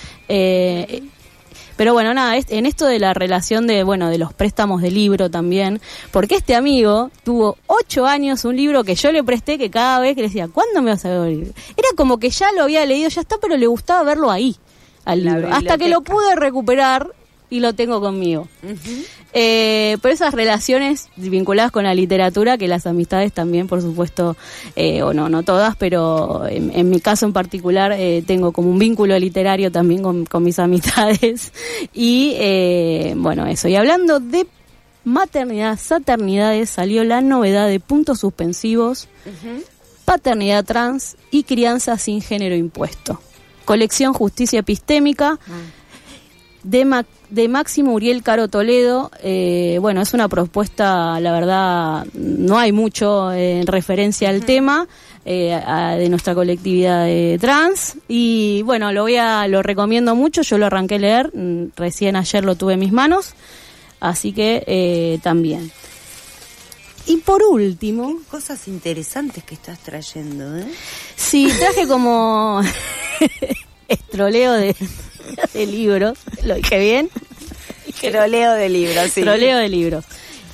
Eh, Pero bueno, nada, en esto de la relación de, bueno, de los préstamos de libro también, porque este amigo tuvo ocho años un libro que yo le presté, que cada vez que le decía, ¿cuándo me vas a ver el libro? Era como que ya lo había leído, ya está, pero le gustaba verlo ahí, al libro. Hasta que lo pude recuperar y lo tengo conmigo. Uh-huh. Eh, pero esas relaciones vinculadas con la literatura, que las amistades también, por supuesto, eh, o no, no todas, pero en, en mi caso en particular eh, tengo como un vínculo literario también con, con mis amistades. Y eh, bueno, eso. Y hablando de maternidad, saternidades, salió la novedad de puntos suspensivos, uh-huh. paternidad trans y crianza sin género impuesto. Colección Justicia Epistémica. Uh-huh. De, Ma- de Máximo Uriel Caro Toledo. Eh, bueno, es una propuesta, la verdad, no hay mucho en referencia al uh-huh. tema eh, a, de nuestra colectividad de trans, y bueno, lo voy a, lo recomiendo mucho. Yo lo arranqué a leer, recién ayer lo tuve en mis manos, así que eh, también. Y por último... Qué cosas interesantes que estás trayendo, ¿eh? Sí, traje como estroleo de... de libros, lo dije bien. Troleo de libros, sí. Troleo de libros.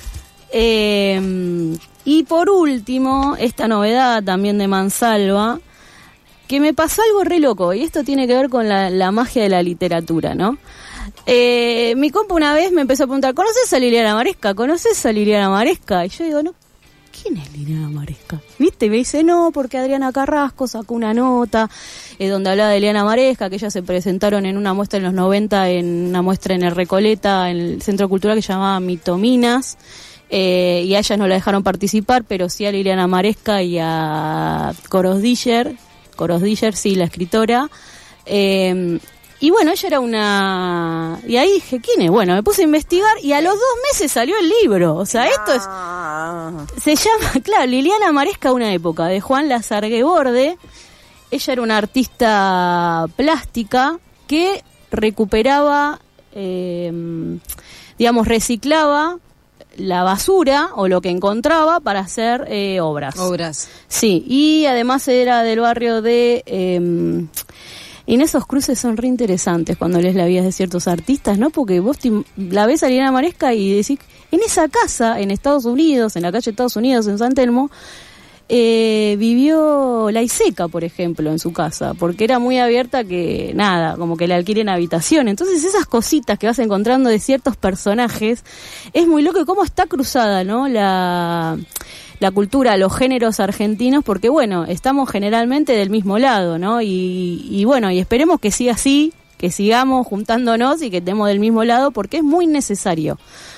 Eh, y por último, esta novedad también de Mansalva, que me pasó algo re loco, y esto tiene que ver con la, la magia de la literatura, ¿no? Eh, mi compa una vez me empezó a preguntar, ¿conoces a Liliana Maresca? ¿Conoces a Liliana Maresca? Y yo digo, no, ¿quién es Liliana Maresca? ¿Viste? Y me dice, no, porque Adriana Carrasco sacó una nota eh, donde hablaba de Liliana Maresca, que ellas se presentaron en una muestra en los noventa, en una muestra en el Recoleta, en el Centro Cultural que se llamaba Mitominas, eh, y a ellas no la dejaron participar, pero sí a Liliana Maresca y a Corosdiller, Corosdiller, sí, la escritora. Eh, y bueno, ella era una... Y ahí dije, ¿quién es? Bueno, me puse a investigar y a los dos meses salió el libro. O sea, esto es... Se llama, claro, Liliana Maresca, una época, de Juan Lazargue Borde. Ella era una artista plástica que recuperaba, eh, digamos, reciclaba la basura o lo que encontraba para hacer eh, obras. Obras. Sí, y además era del barrio de... Eh, y en esos cruces son re interesantes cuando lees la vida de ciertos artistas, ¿no? Porque vos te, la ves a Liliana Maresca y decís, en esa casa, en Estados Unidos, en la calle Estados Unidos, en San Telmo, eh, vivió la Iseca, por ejemplo, en su casa, porque era muy abierta que, nada, como que le alquilen habitación. Entonces esas cositas que vas encontrando de ciertos personajes, es muy loco cómo está cruzada, ¿no? La... la cultura, los géneros argentinos, porque bueno, estamos generalmente del mismo lado, ¿no? Y, y bueno, y esperemos que siga así, que sigamos juntándonos y que estemos del mismo lado, porque es muy necesario,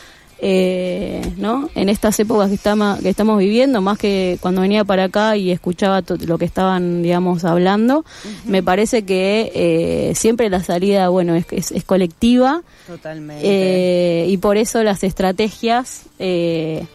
eh, ¿no? En estas épocas que, está, que estamos viviendo, más que cuando venía para acá y escuchaba to- lo que estaban, digamos, hablando, uh-huh. me parece que eh, siempre la salida, bueno, es, es, es colectiva. Totalmente. Eh, y por eso las estrategias... Eh,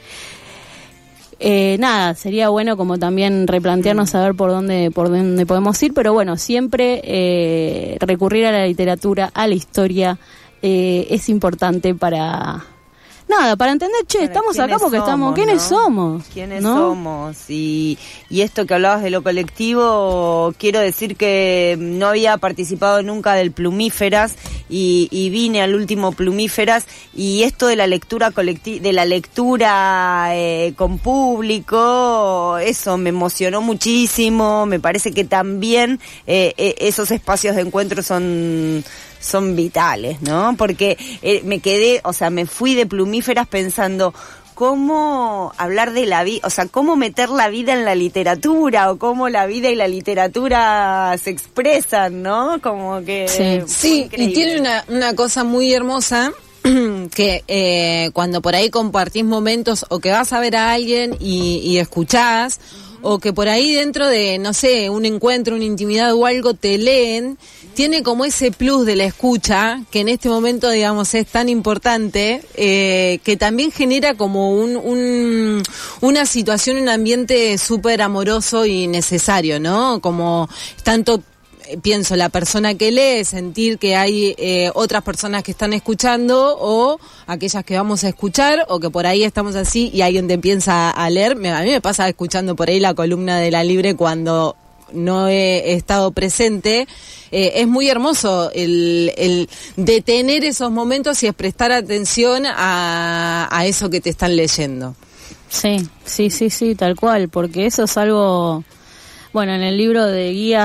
Eh, nada, sería bueno como también replantearnos a ver por dónde por dónde podemos ir, pero bueno, siempre eh, recurrir a la literatura, a la historia, eh, es importante para... Nada, para entender, che, para estamos acá porque somos, estamos... ¿Quiénes ¿no? somos? ¿Quiénes ¿no? somos? Y, y esto que hablabas de lo colectivo, quiero decir que no había participado nunca del Plumíferas y, y vine al último Plumíferas, y esto de la lectura colectiva, de la lectura eh, con público, eso me emocionó muchísimo. Me parece que también eh, eh, esos espacios de encuentro son... son vitales, ¿no? Porque eh, me quedé, o sea, me fui de Plumíferas pensando cómo hablar de la vida, o sea, cómo meter la vida en la literatura, o cómo la vida y la literatura se expresan, ¿no? Como que... Sí, sí, y tiene una, una cosa muy hermosa que eh, cuando por ahí compartís momentos o que vas a ver a alguien y, y escuchás, o que por ahí dentro de, no sé, un encuentro, una intimidad o algo te leen, tiene como ese plus de la escucha, que en este momento, digamos, es tan importante, eh, que también genera como un, un una situación, un ambiente súper amoroso y necesario, ¿no? Como tanto... pienso, la persona que lee, sentir que hay eh, otras personas que están escuchando, o aquellas que vamos a escuchar, o que por ahí estamos así y alguien te empieza a leer. Me, a mí me pasa escuchando por ahí la columna de La Libre cuando no he estado presente. Eh, es muy hermoso el, el detener esos momentos y es prestar atención a, a eso que te están leyendo. Sí, sí, sí, sí, tal cual, porque eso es algo... Bueno, en el libro de guías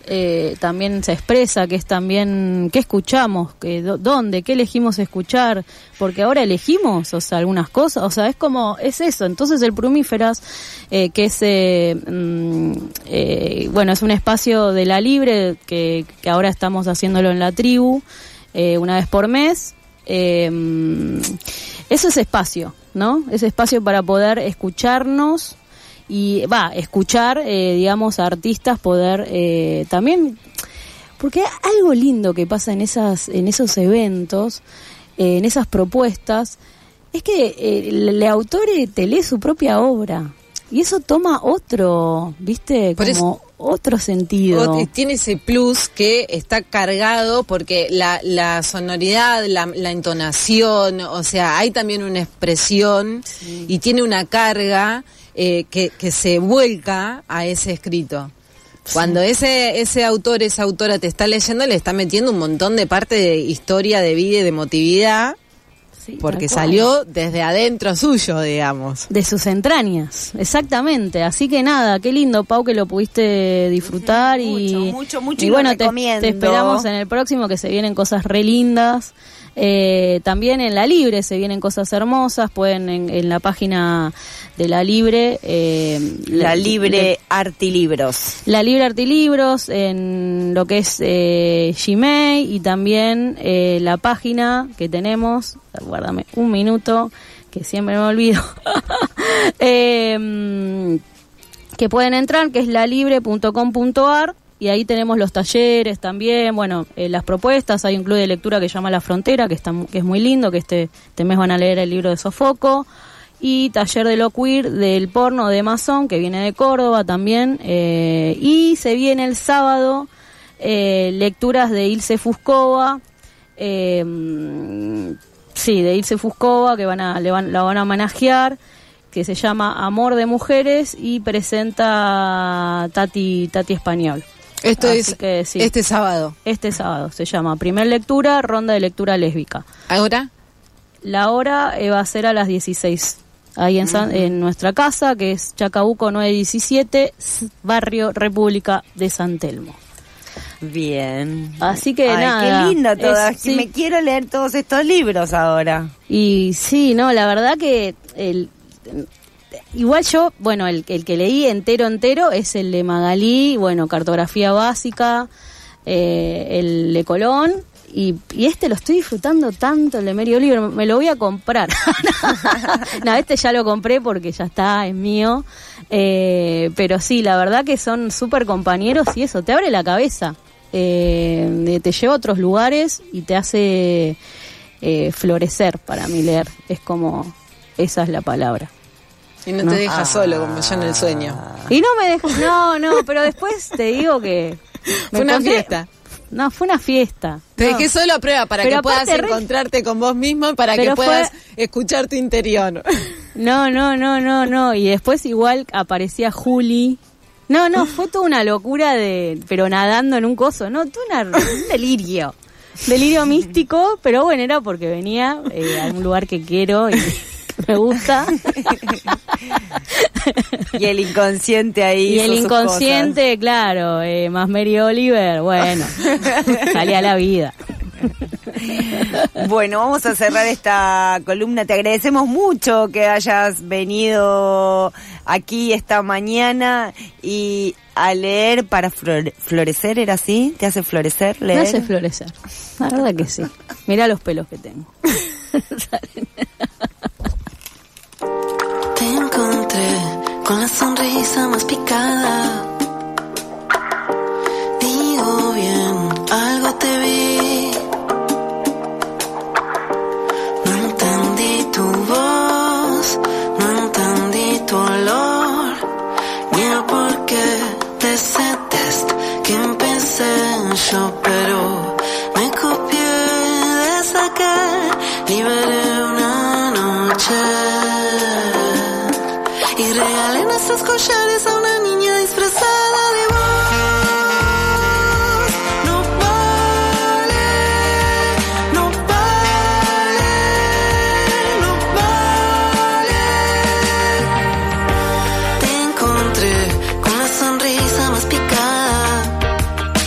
eh, también se expresa, que es también qué escuchamos, que do, dónde, qué elegimos escuchar, porque ahora elegimos, o sea, algunas cosas, o sea, es como, es eso. Entonces el Plumíferas, eh, que es, eh, mm, eh, bueno, es un espacio de la libre, que, que ahora estamos haciéndolo en la tribu, eh, una vez por mes, eh, eso es espacio, ¿no? Es espacio para poder escucharnos, y va, escuchar, eh, digamos, a artistas, poder eh, también, porque algo lindo que pasa en esas, en esos eventos, eh, en esas propuestas, es que eh, el, el autor te lee su propia obra, y eso toma otro, ¿viste? Como eso, otro sentido. Tiene ese plus que está cargado porque la, la sonoridad, la, la entonación, o sea, hay también una expresión, sí, y tiene una carga Eh, que, que se vuelca a ese escrito. Cuando sí. ese ese autor, esa autora te está leyendo, le está metiendo un montón de parte de historia, de vida y de emotividad, sí, porque salió desde adentro suyo, digamos. De sus entrañas, exactamente. Así que nada, qué lindo, Pau, que lo pudiste disfrutar. Sí, y mucho, mucho, mucho, y, y bueno, te, te esperamos en el próximo, que se vienen cosas re lindas. Eh, también en La Libre se vienen cosas hermosas, pueden en, en la página de La Libre, eh, La Libre Artilibros, La Libre Artilibros, en lo que es eh, Gmail, y también eh, la página que tenemos, guárdame un minuto, que siempre me olvido, eh, que pueden entrar, que es la libre punto com punto a r. Y ahí tenemos los talleres también, bueno, eh, las propuestas. Hay un club de lectura que se llama La Frontera, que está que es muy lindo, que este, este mes van a leer el libro de Sofoco. Y taller de lo queer, del porno de Mazón, que viene de Córdoba también. Eh, y se viene el sábado eh, lecturas de Ilse Fuscova. Eh, sí, de Ilse Fuscova, que van a, le van, la van a homenajear, que se llama Amor de Mujeres, y presenta Tati, Tati Español. Esto Así es que, sí, este sábado. Este sábado se llama Primer Lectura, Ronda de Lectura Lésbica. ¿Ahora? La hora eh, va a ser a las dieciséis. Ahí en, San, uh-huh. en nuestra casa, que es Chacabuco nueve diecisiete, Barrio República de San Telmo. Bien. Así que Ay, nada. Qué lindo todo. Es, sí. Me quiero leer todos estos libros ahora. Y sí, no, la verdad que el... Igual yo, bueno, el, el que leí entero, entero es el de Magalí, bueno, Cartografía Básica, eh, el de Colón, y, y este lo estoy disfrutando tanto, el de Mary Oliver, me lo voy a comprar. No, este ya lo compré porque ya está, es mío, eh, pero sí, la verdad que son súper compañeros, y eso, te abre la cabeza, eh, te lleva a otros lugares y te hace eh, florecer, para mí leer, es como, esa es la palabra. Y no, no te deja ah. solo, como yo en el sueño. Y no me deja, no, no, pero después te digo que... Fue una encontré, fiesta. No, fue una fiesta. Te no. dejé solo a prueba para pero que puedas encontrarte re... con vos mismo y para pero que puedas fue... escuchar tu interior. No, no, no, no, no. Y después igual aparecía Juli. No, no, fue toda una locura de... Pero nadando en un coso, ¿no? Todo una, un delirio. Delirio místico, pero bueno, era porque venía eh, a un lugar que quiero y... me gusta. Y el inconsciente ahí. Y el inconsciente, claro, eh, más Mary Oliver, bueno, salía a la vida. Bueno, vamos a cerrar esta columna. Te agradecemos mucho que hayas venido aquí esta mañana y a leer para flore- florecer, ¿era así? ¿Te hace florecer leer? Me hace florecer, la verdad que sí. Mirá los pelos que tengo. Te encontré con la sonrisa más picada. Digo bien, algo te vi. No entendí tu voz, no entendí tu olor, ni el porqué de ese test que empecé yo, pero me copié de esa que liberé una noche. Y regalé nuestros collares a una niña disfrazada de vos. No vale, no vale, no vale. Te encontré con la sonrisa más picada.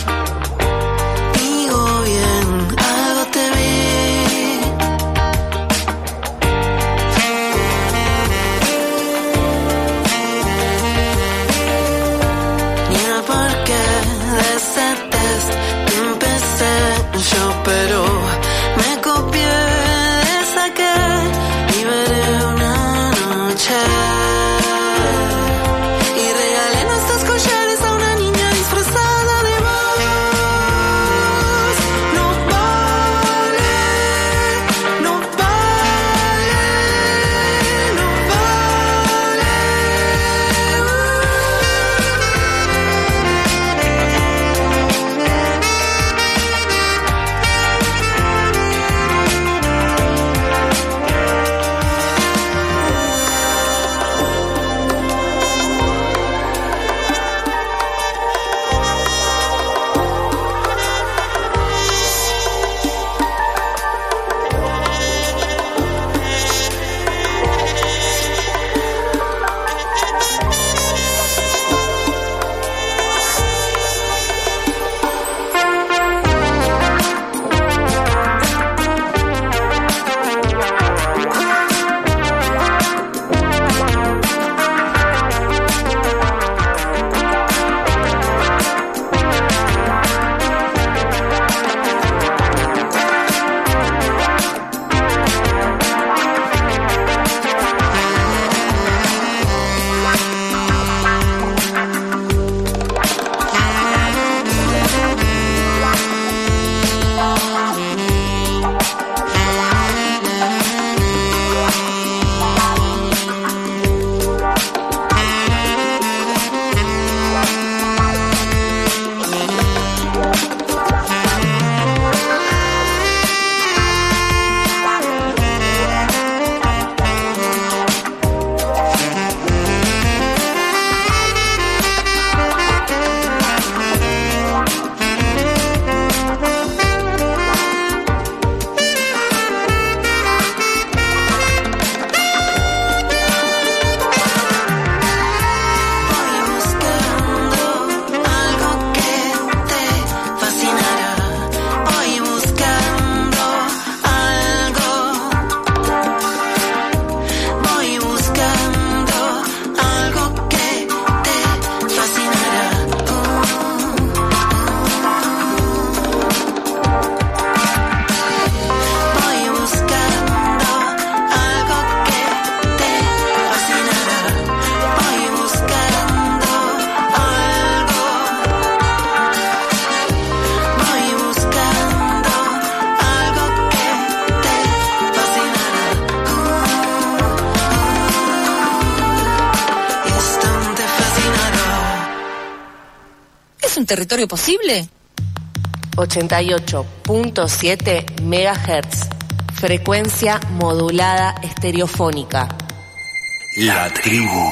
territorio posible? ochenta y ocho punto siete megahertz. Frecuencia modulada estereofónica. La tribu.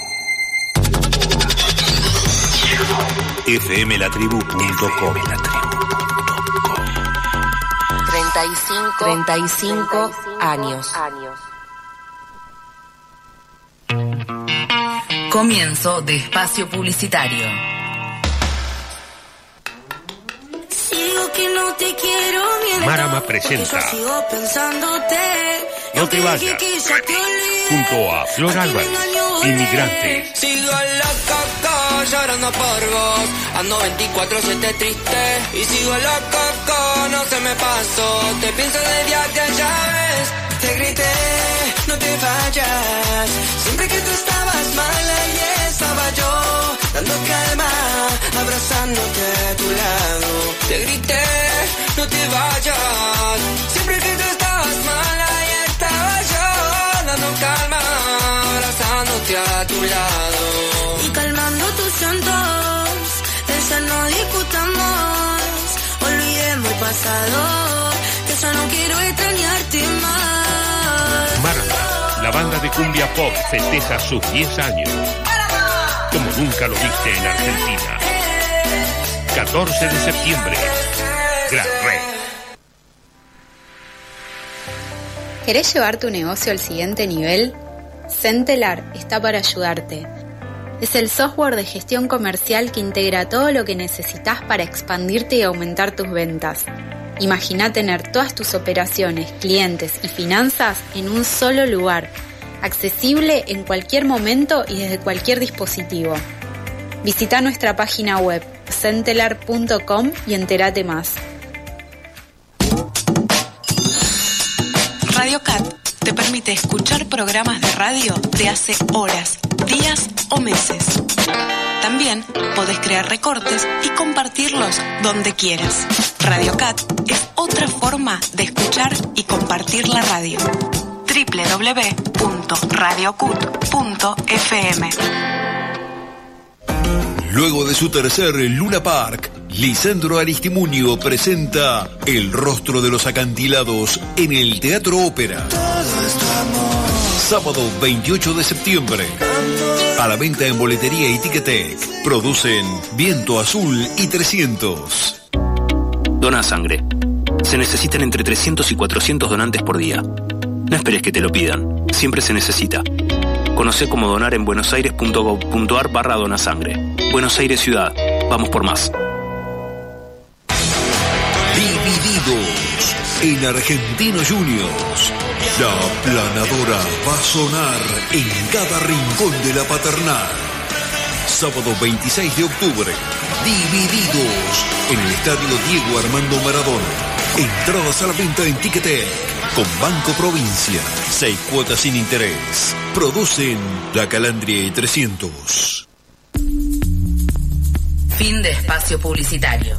F M la tribu punto com. treinta y cinco años. Comienzo de espacio publicitario. Sigo que no te quiero mientras Marama presenta yo sigo pensándote. No te vayas, junto a Flor Álvarez, Inmigrantes. Sigo en la caca, llorando por vos. Ando veinticuatro siete triste y sigo en la caca, no se me pasó. Te pienso desde aquella vez. Te grité, no te vayas. Siempre que tú estabas mal, ahí estaba yo, dando calma, abrazándote a tu lado. Te grité, no te vayas. Siempre que tú estabas mal, ahí estaba yo, dando calma, abrazándote a tu lado. Y calmando tus llantos, esa no discutamos. Olvidemos el pasado, que ya no quiero extrañarte más. Marama, la banda de cumbia pop, festeja sus diez años. Como nunca lo viste en Argentina. catorce de septiembre. Gran Red. ¿Querés llevar tu negocio al siguiente nivel? Centelar está para ayudarte. Es el software de gestión comercial que integra todo lo que necesitas para expandirte y aumentar tus ventas. Imagina tener todas tus operaciones, clientes y finanzas en un solo lugar, accesible en cualquier momento y desde cualquier dispositivo. Visita nuestra página web centelar punto com y entérate más. Radio Cat te permite escuchar programas de radio de hace horas, días o meses. También podés crear recortes y compartirlos donde quieras. Radio Cat es otra forma de escuchar y compartir la radio. doble u doble u doble u punto radio cut punto f m. Luego de su tercer Luna Park, Lisandro Aristimuño presenta El rostro de los acantilados en el Teatro Ópera. Sábado veintiocho de septiembre. A la venta en boletería y Ticketek. Producen Viento Azul y trescientos. Dona sangre. Se necesitan entre trescientos y cuatrocientos donantes por día. No esperes que te lo pidan. Siempre se necesita. Conocé cómo donar en buenosaires punto gov punto ar barra donasangre. Buenos Aires Ciudad. Vamos por más. Divididos en Argentinos Juniors. La planadora va a sonar en cada rincón de la paternal. Sábado veintiséis de octubre. Divididos en el Estadio Diego Armando Maradona. Entradas a la venta en Ticketek con Banco Provincia. Seis cuotas sin interés. Producen La Calandria y trescientos. Fin de espacio publicitario.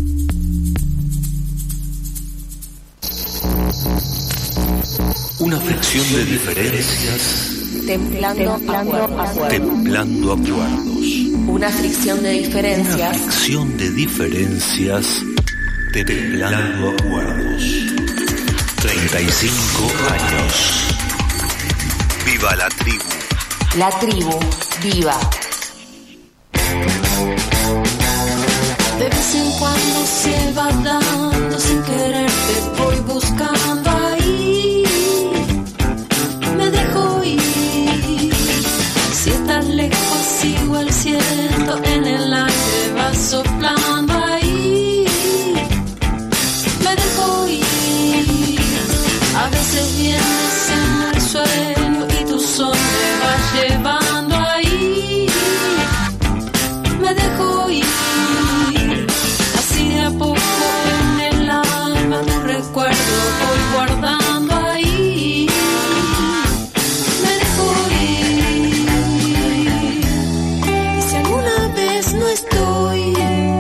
Una fricción de diferencias. Templando acuerdos. Templando acuerdos. Una fricción de diferencias. Una fricción de diferencias. Templando acuerdos. treinta y cinco años. Viva la tribu. La tribu, viva. De vez en cuando se va dando, sin querer te voy buscando ahí. Me dejo ir. Si estás lejos sigo el cielo, en el aire va soplando ahí. Me dejo ir. A veces vienes en el sueño y tu sol me va llevando ahí. Me dejo ir. Así de a poco en el alma tu recuerdo voy guardando ahí. Me dejo ir. Y si alguna vez no estoy,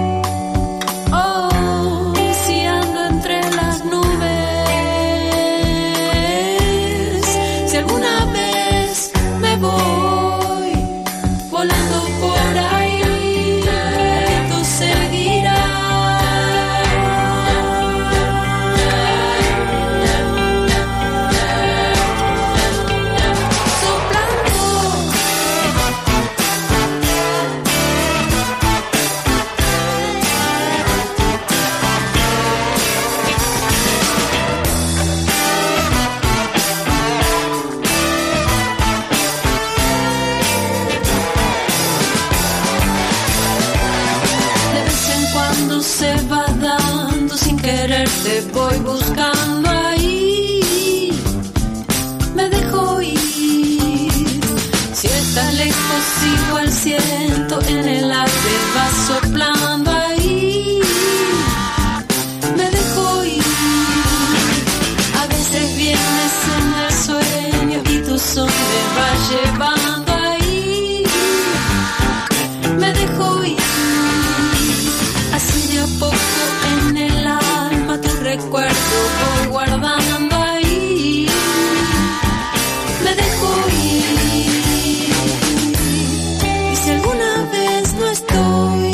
oh, si ando entre las nubes, si alguna vez me voy, te voy buscando ahí, me dejo ir. Si estás lejos igual siento en el aire va soplando ahí, me dejo ir. A veces vienes en el sueño y tu son me va llevando ahí, me dejo ir. Así de a poco en el alma tu recuerdo voy guardando ahí, me dejo ir. Y si alguna vez no estoy,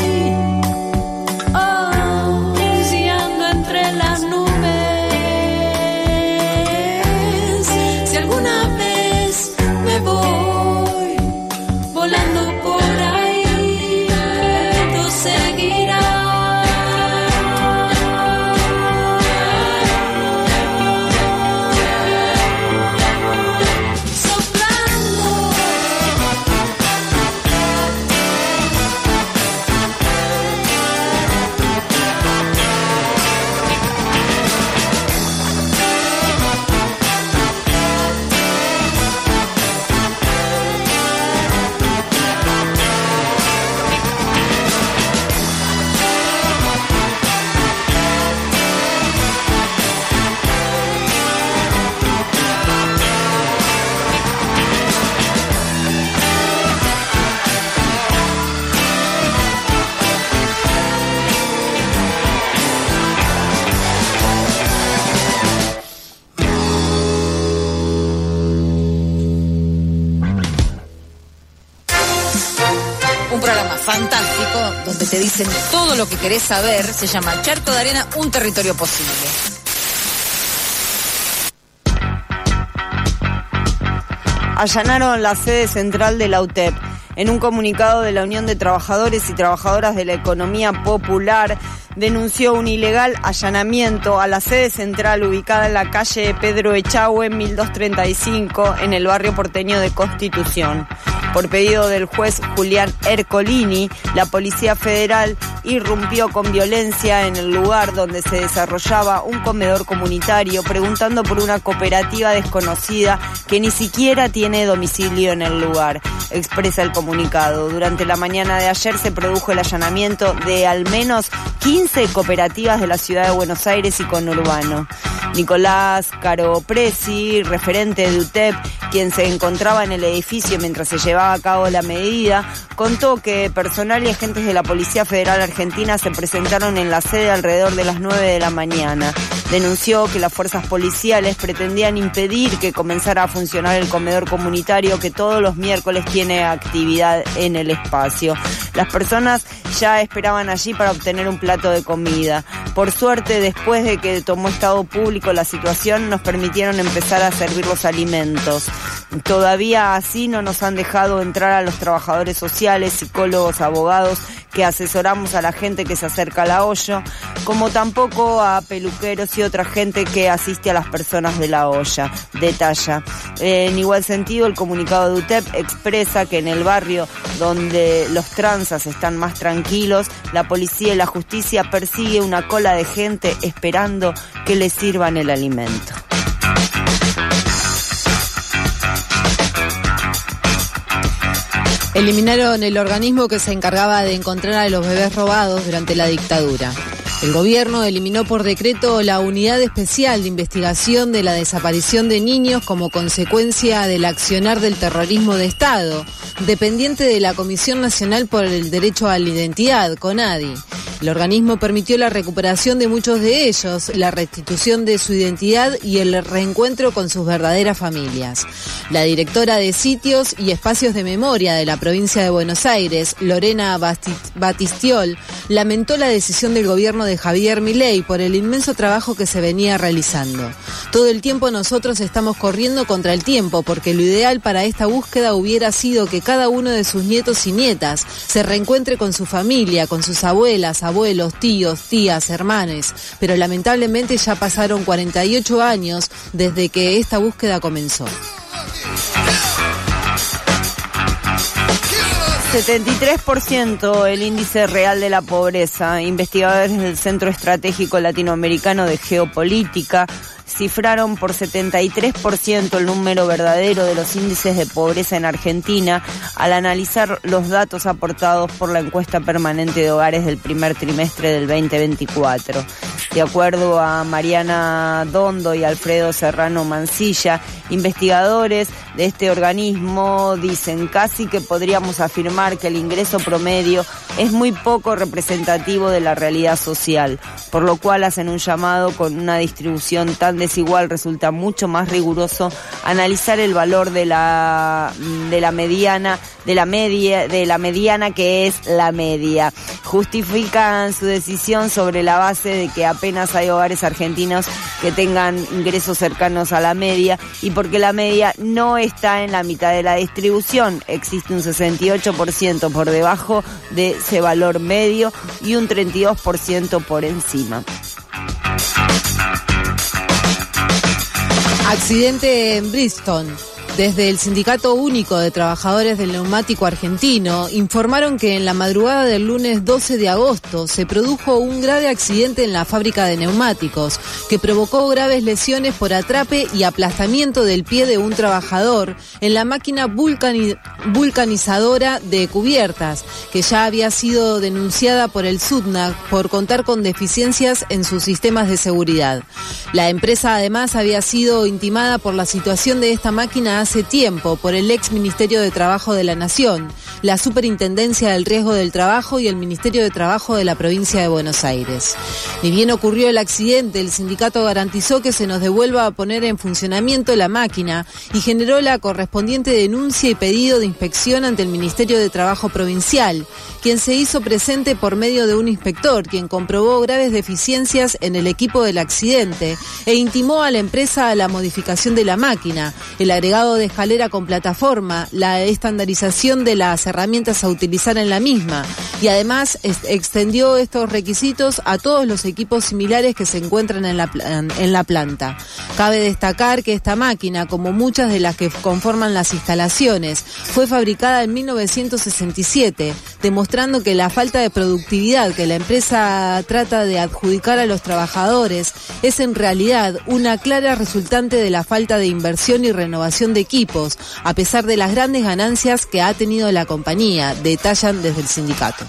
oh, si ando entre las nubes, si alguna vez me voy volando por ahí, tú seguirás. Fantástico, donde te dicen todo lo que querés saber. Se llama Charco de Arena, un territorio posible. Allanaron la sede central de la U T E P. En un comunicado de la Unión de Trabajadores y Trabajadoras de la Economía Popular, denunció un ilegal allanamiento a la sede central ubicada en la calle Pedro Echagüe, mil doscientos treinta y cinco, en el barrio porteño de Constitución. Por pedido del juez Julián Ercolini, la Policía Federal irrumpió con violencia en el lugar donde se desarrollaba un comedor comunitario, preguntando por una cooperativa desconocida que ni siquiera tiene domicilio en el lugar, expresa el comunicado. Durante la mañana de ayer se produjo el allanamiento de al menos quince cooperativas de la ciudad de Buenos Aires y conurbano. Nicolás Caropresi, referente de U T E P, quien se encontraba en el edificio mientras se llevaba a cabo la medida, contó que personal y agentes de la Policía Federal Argentina se presentaron en la sede alrededor de las nueve de la mañana. Denunció que las fuerzas policiales pretendían impedir que comenzara a funcionar el comedor comunitario que todos los miércoles tiene actividad en el espacio. Las personas ya esperaban allí para obtener un plato de comida. Por suerte, después de que tomó estado público la situación, nos permitieron empezar a servir los alimentos. Todavía así no nos han dejado entrar a los trabajadores sociales, psicólogos, abogados que asesoramos a la gente que se acerca a la olla, como tampoco a peluqueros y otra gente que asiste a las personas de la olla, detalla. En igual sentido, el comunicado de U T E P expresa que en el barrio donde los transas están más tranquilos, la policía y la justicia persigue una cola de gente esperando que les sirvan el alimento. Eliminaron el organismo que se encargaba de encontrar a los bebés robados durante la dictadura. El gobierno eliminó por decreto la Unidad Especial de Investigación de la Desaparición de Niños como consecuencia del accionar del terrorismo de Estado, dependiente de la Comisión Nacional por el Derecho a la Identidad, CONADI. El organismo permitió la recuperación de muchos de ellos, la restitución de su identidad y el reencuentro con sus verdaderas familias. La directora de Sitios y Espacios de Memoria de la provincia de Buenos Aires, Lorena Batistiol, lamentó la decisión del gobierno de Javier Milei por el inmenso trabajo que se venía realizando. Todo el tiempo nosotros estamos corriendo contra el tiempo porque lo ideal para esta búsqueda hubiera sido que cada uno de sus nietos y nietas se reencuentre con su familia, con sus abuelas, abuelos, tíos, tías, hermanes, pero lamentablemente ya pasaron cuarenta y ocho años desde que esta búsqueda comenzó. setenta y tres por ciento el índice real de la pobreza. Investigadores del Centro Estratégico Latinoamericano de Geopolítica cifraron por setenta y tres por ciento el número verdadero de los índices de pobreza en Argentina al analizar los datos aportados por la encuesta permanente de hogares del primer trimestre del veinte veinticuatro. De acuerdo a Mariana Dondo y Alfredo Serrano Mancilla, investigadores de este organismo dicen casi que podríamos afirmar que el ingreso promedio es muy poco representativo de la realidad social, por lo cual hacen un llamado con una distribución tan desigual resulta mucho más riguroso analizar el valor de la de la mediana de la media de la mediana que es la media. Justifican su decisión sobre la base de que apenas hay hogares argentinos que tengan ingresos cercanos a la media y porque la media no está en la mitad de la distribución. Existe un sesenta y ocho por ciento por debajo de ese valor medio y un treinta y dos por ciento por encima. Accidente en Bristol. Desde el Sindicato Único de Trabajadores del Neumático Argentino informaron que en la madrugada del lunes doce de agosto se produjo un grave accidente en la fábrica de neumáticos que provocó graves lesiones por atrape y aplastamiento del pie de un trabajador en la máquina vulcani- vulcanizadora de cubiertas, que ya había sido denunciada por el SUTNAC por contar con deficiencias en sus sistemas de seguridad. La empresa además había sido intimada por la situación de esta máquina hace tiempo por el ex Ministerio de Trabajo de la Nación, la Superintendencia del Riesgo del Trabajo y el Ministerio de Trabajo de la Provincia de Buenos Aires. Ni bien ocurrió el accidente, el sindicato garantizó que se nos devuelva a poner en funcionamiento la máquina y generó la correspondiente denuncia y pedido de inspección ante el Ministerio de Trabajo Provincial, quien se hizo presente por medio de un inspector, quien comprobó graves deficiencias en el equipo del accidente e intimó a la empresa a la modificación de la máquina, el agregado de escalera con plataforma, la estandarización de las herramientas a utilizar en la misma y además est- extendió estos requisitos a todos los equipos similares que se encuentran en la, pl- en la planta. Cabe destacar que esta máquina, como muchas de las que conforman las instalaciones, fue fabricada en mil novecientos sesenta y siete, demostrando que la falta de productividad que la empresa trata de adjudicar a los trabajadores es en realidad una clara resultante de la falta de inversión y renovación de equipos, a pesar de las grandes ganancias que ha tenido la compañía, detallan desde el sindicato.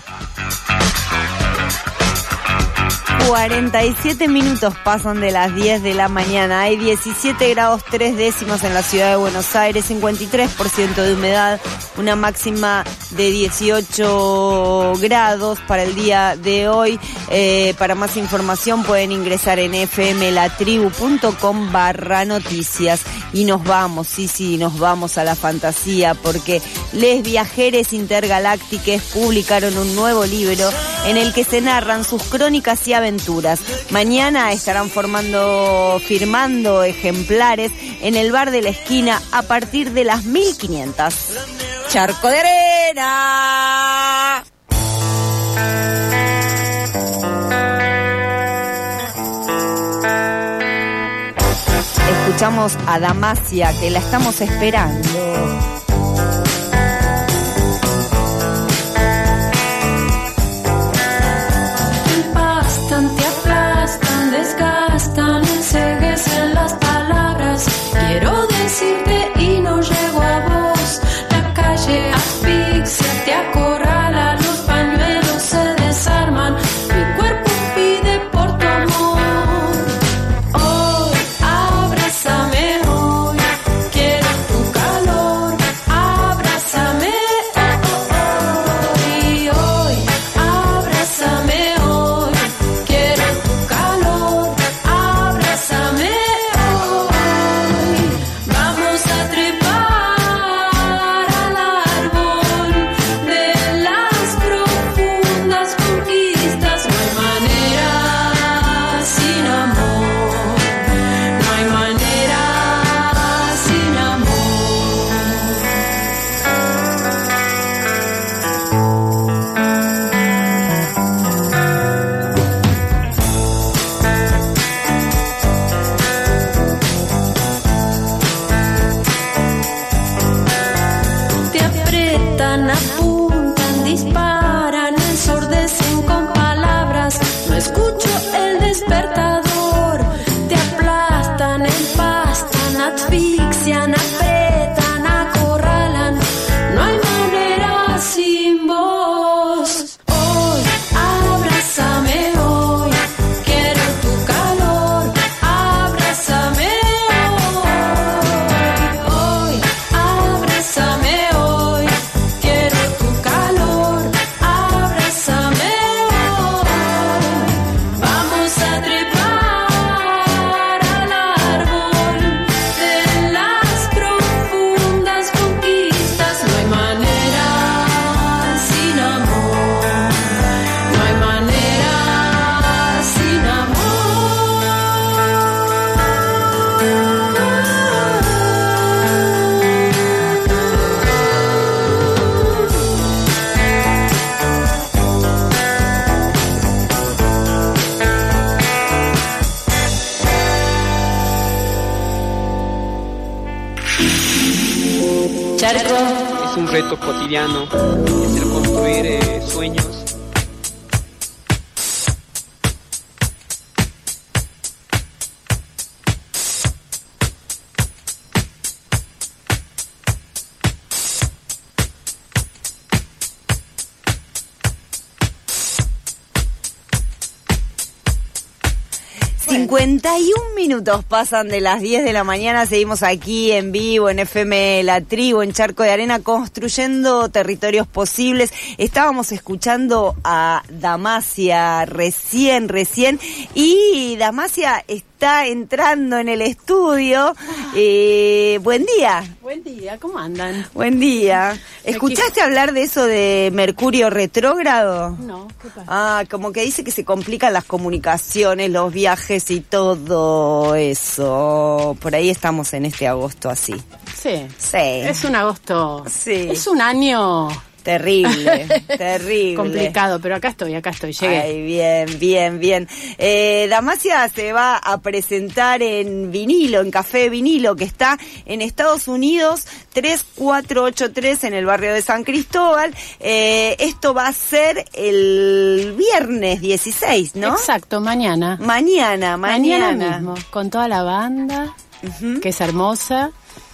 cuarenta y siete minutos pasan de las diez de la mañana. Hay diecisiete grados tres décimos en la ciudad de Buenos Aires, cincuenta y tres por ciento de humedad, una máxima de dieciocho grados para el día de hoy. Eh, para más información pueden ingresar en fmlatribu.com barra noticias. Y nos vamos, sí, sí, nos vamos a la fantasía porque Les Viajeres Intergaláctiques publicaron un nuevo libro en el que se narran sus crónicas y aventuras. Mañana estarán formando, firmando ejemplares en el bar de la esquina a partir de las mil quinientas. Charco de arena. Escuchamos a Damasia, que la estamos esperando. Te aplastan, desgastan, enceguecen las palabras. Quiero decirte y no llego a vos. La calle asfixia, te acorrala, los pañuelos se desarman. Mi cuerpo pide por tu amor. Hoy, abrázame hoy, quiero tu calor. Abrázame oh, oh, oh. Y hoy, abrázame hoy. Te aprietan, apuntan. asfixian, apretan, acorralan. No hay manera sin vos. Hoy, abrázame hoy. Quiero tu calor. Abrázame hoy. Hoy, abrázame hoy. Quiero tu calor. Abrázame hoy. Vamos a trepar al árbol de las profundas conquistas. No hay manera sin amor. No hay manera sin amor. Charco. Es un reto cotidiano, es el construir eh, sueños. cincuenta y un minutos pasan de las diez de la mañana, seguimos aquí en vivo en F M La Tribu, en Charco de Arena, construyendo territorios posibles. Estábamos escuchando a Damasia recién, recién, y Damasia está entrando en el estudio. Eh, buen día. Buen día, ¿cómo andan? Buen día. ¿Escuchaste hablar de eso de Mercurio retrógrado? No, ¿qué pasa? Ah, como que dice que se complican las comunicaciones, los viajes y todo eso. Por ahí estamos en este agosto así. Sí. Sí. Es un agosto. Sí. Es un año terrible, terrible. Complicado, pero acá estoy, acá estoy, llegué. Ay, bien, bien, bien. Eh, Damasia se va a presentar en vinilo, en Café Vinilo, que está en Estados Unidos, tres cuatro ocho tres en el barrio de San Cristóbal. Eh, esto va a ser el viernes dieciséis, ¿no? Exacto, mañana. Mañana, mañana. Mañana mismo, con toda la banda, uh-huh. que es hermosa,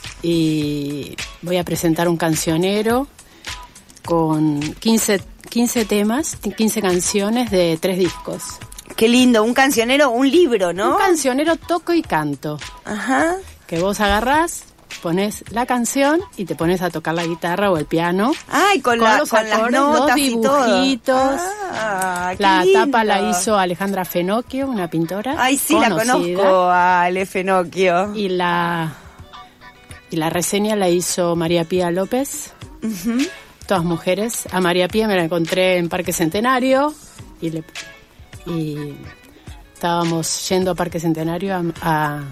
y voy a presentar un cancionero con quince, quince temas, quince canciones de tres discos. Qué lindo, un cancionero, un libro, ¿no? Un cancionero toco y canto. Ajá. Que vos agarrás, pones la canción y te pones a tocar la guitarra o el piano. Ay, con, con, la, los con acordes, las notas los dibujitos. Y todo. Ah, qué la lindo. tapa la hizo Alejandra Fenocchio, una pintora. Ay, sí, conocida. La conozco a Ale Fenocchio. Y la, y la reseña la hizo María Pía López. Uh-huh. Todas mujeres. A María Pía me la encontré en Parque Centenario y, le, y estábamos yendo a Parque Centenario a, a,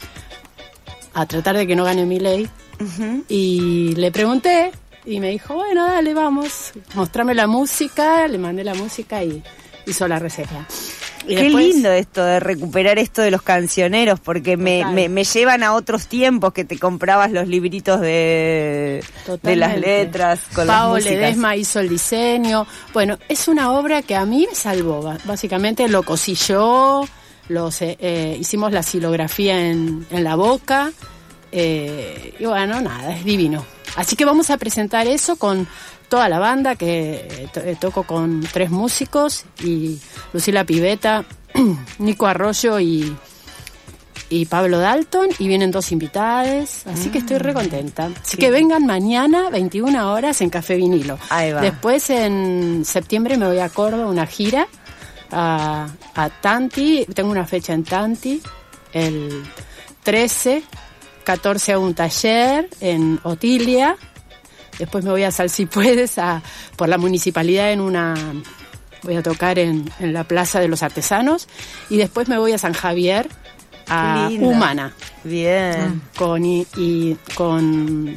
a tratar de que no gane Milei. Uh-huh. Y le pregunté y me dijo, bueno, dale, vamos, mostrame la música. Le mandé la música y hizo la reseña. Y Qué después, lindo esto de recuperar esto de los cancioneros, porque me, me, me llevan a otros tiempos que te comprabas los libritos de, de las letras con Pao las músicas. Ledesma hizo el diseño. Bueno, es una obra que a mí me salvó. Básicamente lo cosí yo, los, eh, eh, hicimos la silografía en, en la boca. Eh, y bueno, nada, es divino. Así que vamos a presentar eso con toda la banda, que to- toco con tres músicos, y Lucila Piveta, Nico Arroyo y, y Pablo Dalton, y vienen dos invitadas, así mm. que estoy re contenta. Así sí. que vengan mañana, veintiuna horas, en Café Vinilo. Ahí va. Después en septiembre me voy a Córdoba, una gira, a, a Tanti, tengo una fecha en Tanti, el trece, catorce hago un taller en Otilia. Después me voy a Sal Si Puedes, a, por la municipalidad, en una, voy a tocar en, en la Plaza de los Artesanos. Y después me voy a San Javier, a Humana. Bien. Con, y, y con,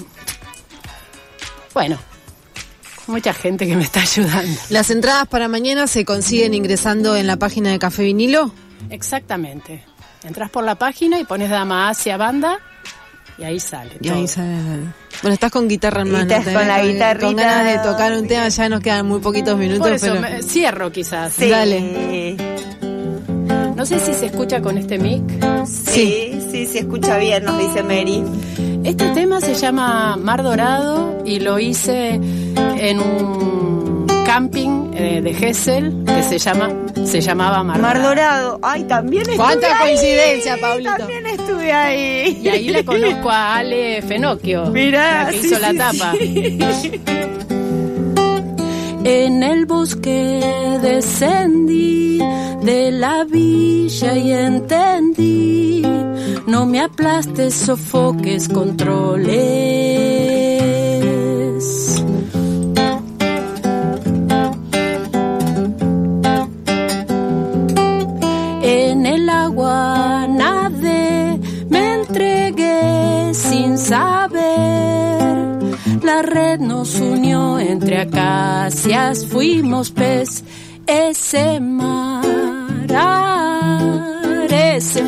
bueno, mucha gente que me está ayudando. ¿Las entradas para mañana se consiguen ingresando en la página de Café Vinilo? Exactamente. Entras por la página y pones Damasia Banda y ahí sale. Y todo. ahí sale. Bueno, estás con guitarra en mano. Estás con la guitarrita. Con ganas de tocar un tema, ya nos quedan muy poquitos minutos. Por eso, pero me, cierro quizás. Sí. Dale. No sé si se escucha con este mic. Sí, sí, sí, se escucha bien, nos dice Mary. Este tema se llama Mar Dorado y lo hice en un camping eh, de Gesell que se llama se llamaba Mar, Mar Dorado. Dorado. Ay, también estuve ¿Cuánta ahí. coincidencia, Pablito? También estuve ahí. Y ahí la conozco a Ale Fenocchio, Mirá, la que sí, hizo sí, la tapa. sí. En el bosque descendí de la villa y entendí, no me aplastes, sofoques, controles. En el agua nadé, me entregué sin saber. La red nos unió entre acacias, fuimos pez, ese mar, ese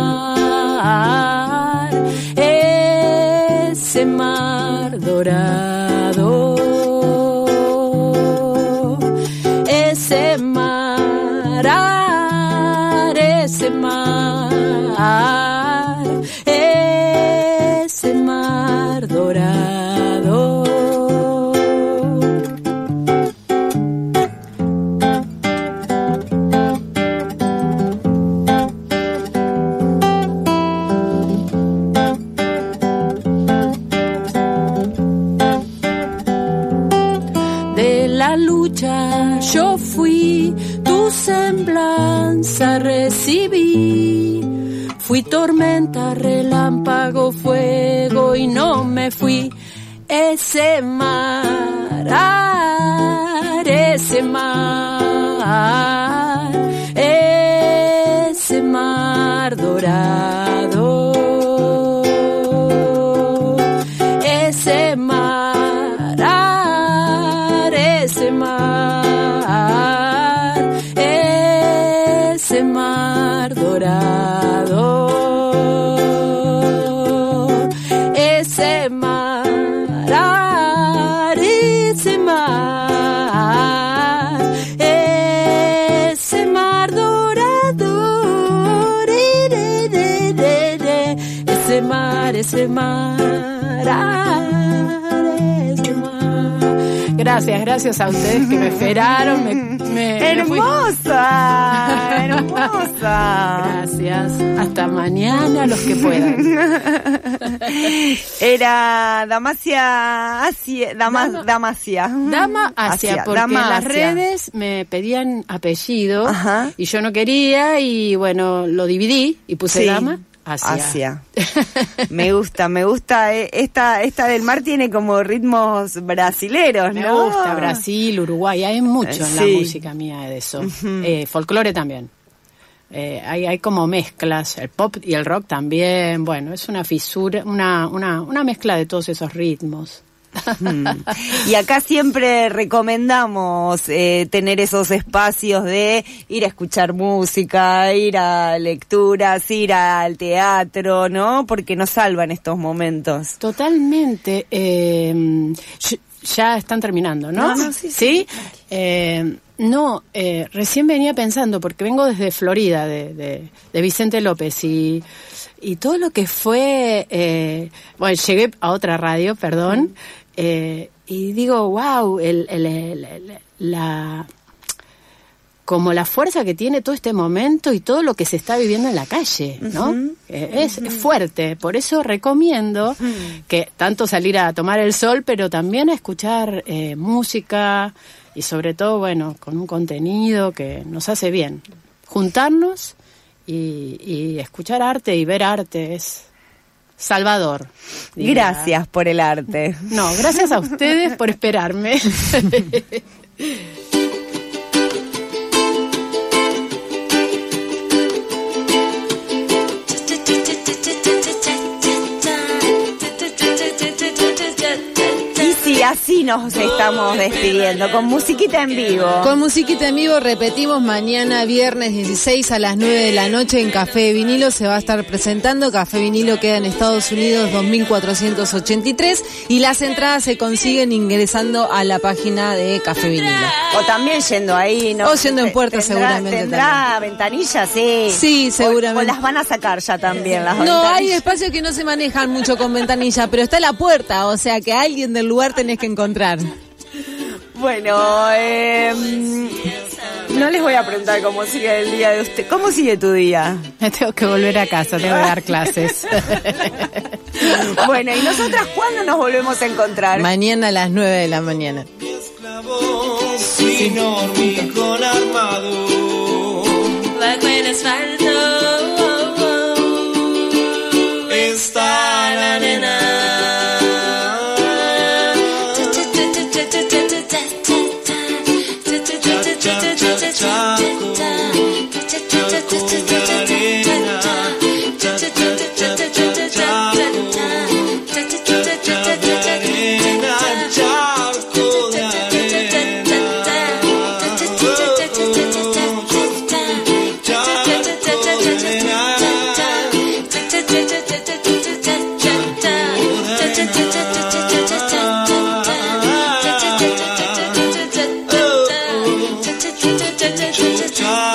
mar, ese mar dorado, ese mar, ese mar, ese mar dorado. Yo fui, tu semblanza recibí, fui tormenta, relámpago, fuego y no me fui. Ese mar, ese mar, ese mar dorado, ese mar, ese mar, ese mar dorado, ese mar, ese mar, ese mar dorado, ese mar, ese mar, ese mar. Gracias, gracias a ustedes que me esperaron. Me, me, ¡Hermosa! Me ¡Hermosa! Gracias. Hasta mañana, los que puedan. Era Damasia Asia, Dama, Dama, Damasia. Dama Asia, Asia porque Dama en las Asia. redes me pedían apellido. Ajá. Y yo no quería y bueno, lo dividí y puse Sí. Dama Asia. Asia. Me gusta, me gusta. eh, Esta, esta del mar tiene como ritmos brasileros, Me ¿no? gusta Brasil, Uruguay, hay mucho en la Sí. música mía de eso. Ujú. eh, folclore también. Eh, hay, hay como mezclas, el pop y el rock también. Bueno, es una fisura, una, una, una mezcla de todos esos ritmos. Mm. Y acá siempre recomendamos eh, tener esos espacios de ir a escuchar música, ir a lecturas, ir al teatro, ¿no? Porque nos salvan estos momentos. Totalmente. Eh, ya están terminando, ¿no? No, no, sí, ¿Sí? Eh, no, eh, recién venía pensando, porque vengo desde Florida, de, de, de Vicente López, y, y todo lo que fue... Eh, bueno, llegué a otra radio, perdón, eh, y digo, wow, el, el, el, el, la... como la fuerza que tiene todo este momento y todo lo que se está viviendo en la calle, ¿no? Uh-huh. Eh, es, uh-huh. es fuerte, por eso recomiendo uh-huh. que tanto salir a tomar el sol, pero también a escuchar eh, música y sobre todo, bueno, con un contenido que nos hace bien. Juntarnos y, y escuchar arte y ver arte es salvador. Diría. Gracias por el arte. No, gracias a ustedes por esperarme. así nos estamos despidiendo, con musiquita en vivo. Con musiquita en vivo, repetimos, mañana viernes dieciséis a las nueve de la noche en Café Vinilo se va a estar presentando. Café Vinilo queda en Estados Unidos dos mil cuatrocientos ochenta y tres y las entradas se consiguen ingresando a la página de Café Vinilo. O también yendo ahí, ¿no? O yendo en puerta, tendrá, seguramente. ¿Tendrá también. ventanillas? Sí. Sí, seguramente. O, o las van a sacar ya también, las No, ventanillas. hay espacios que no se manejan mucho con ventanilla, pero está la puerta, o sea que a alguien del lugar tenés que encontrar. Bueno, eh, no les voy a preguntar cómo sigue el día de usted. ¿Cómo sigue tu día? Tengo que volver a casa, tengo que dar clases. Bueno, ¿y nosotras cuándo nos volvemos a encontrar? Mañana a las nueve de la mañana. Sin hormigón armado. Like when asfalto. Está la nena. Cha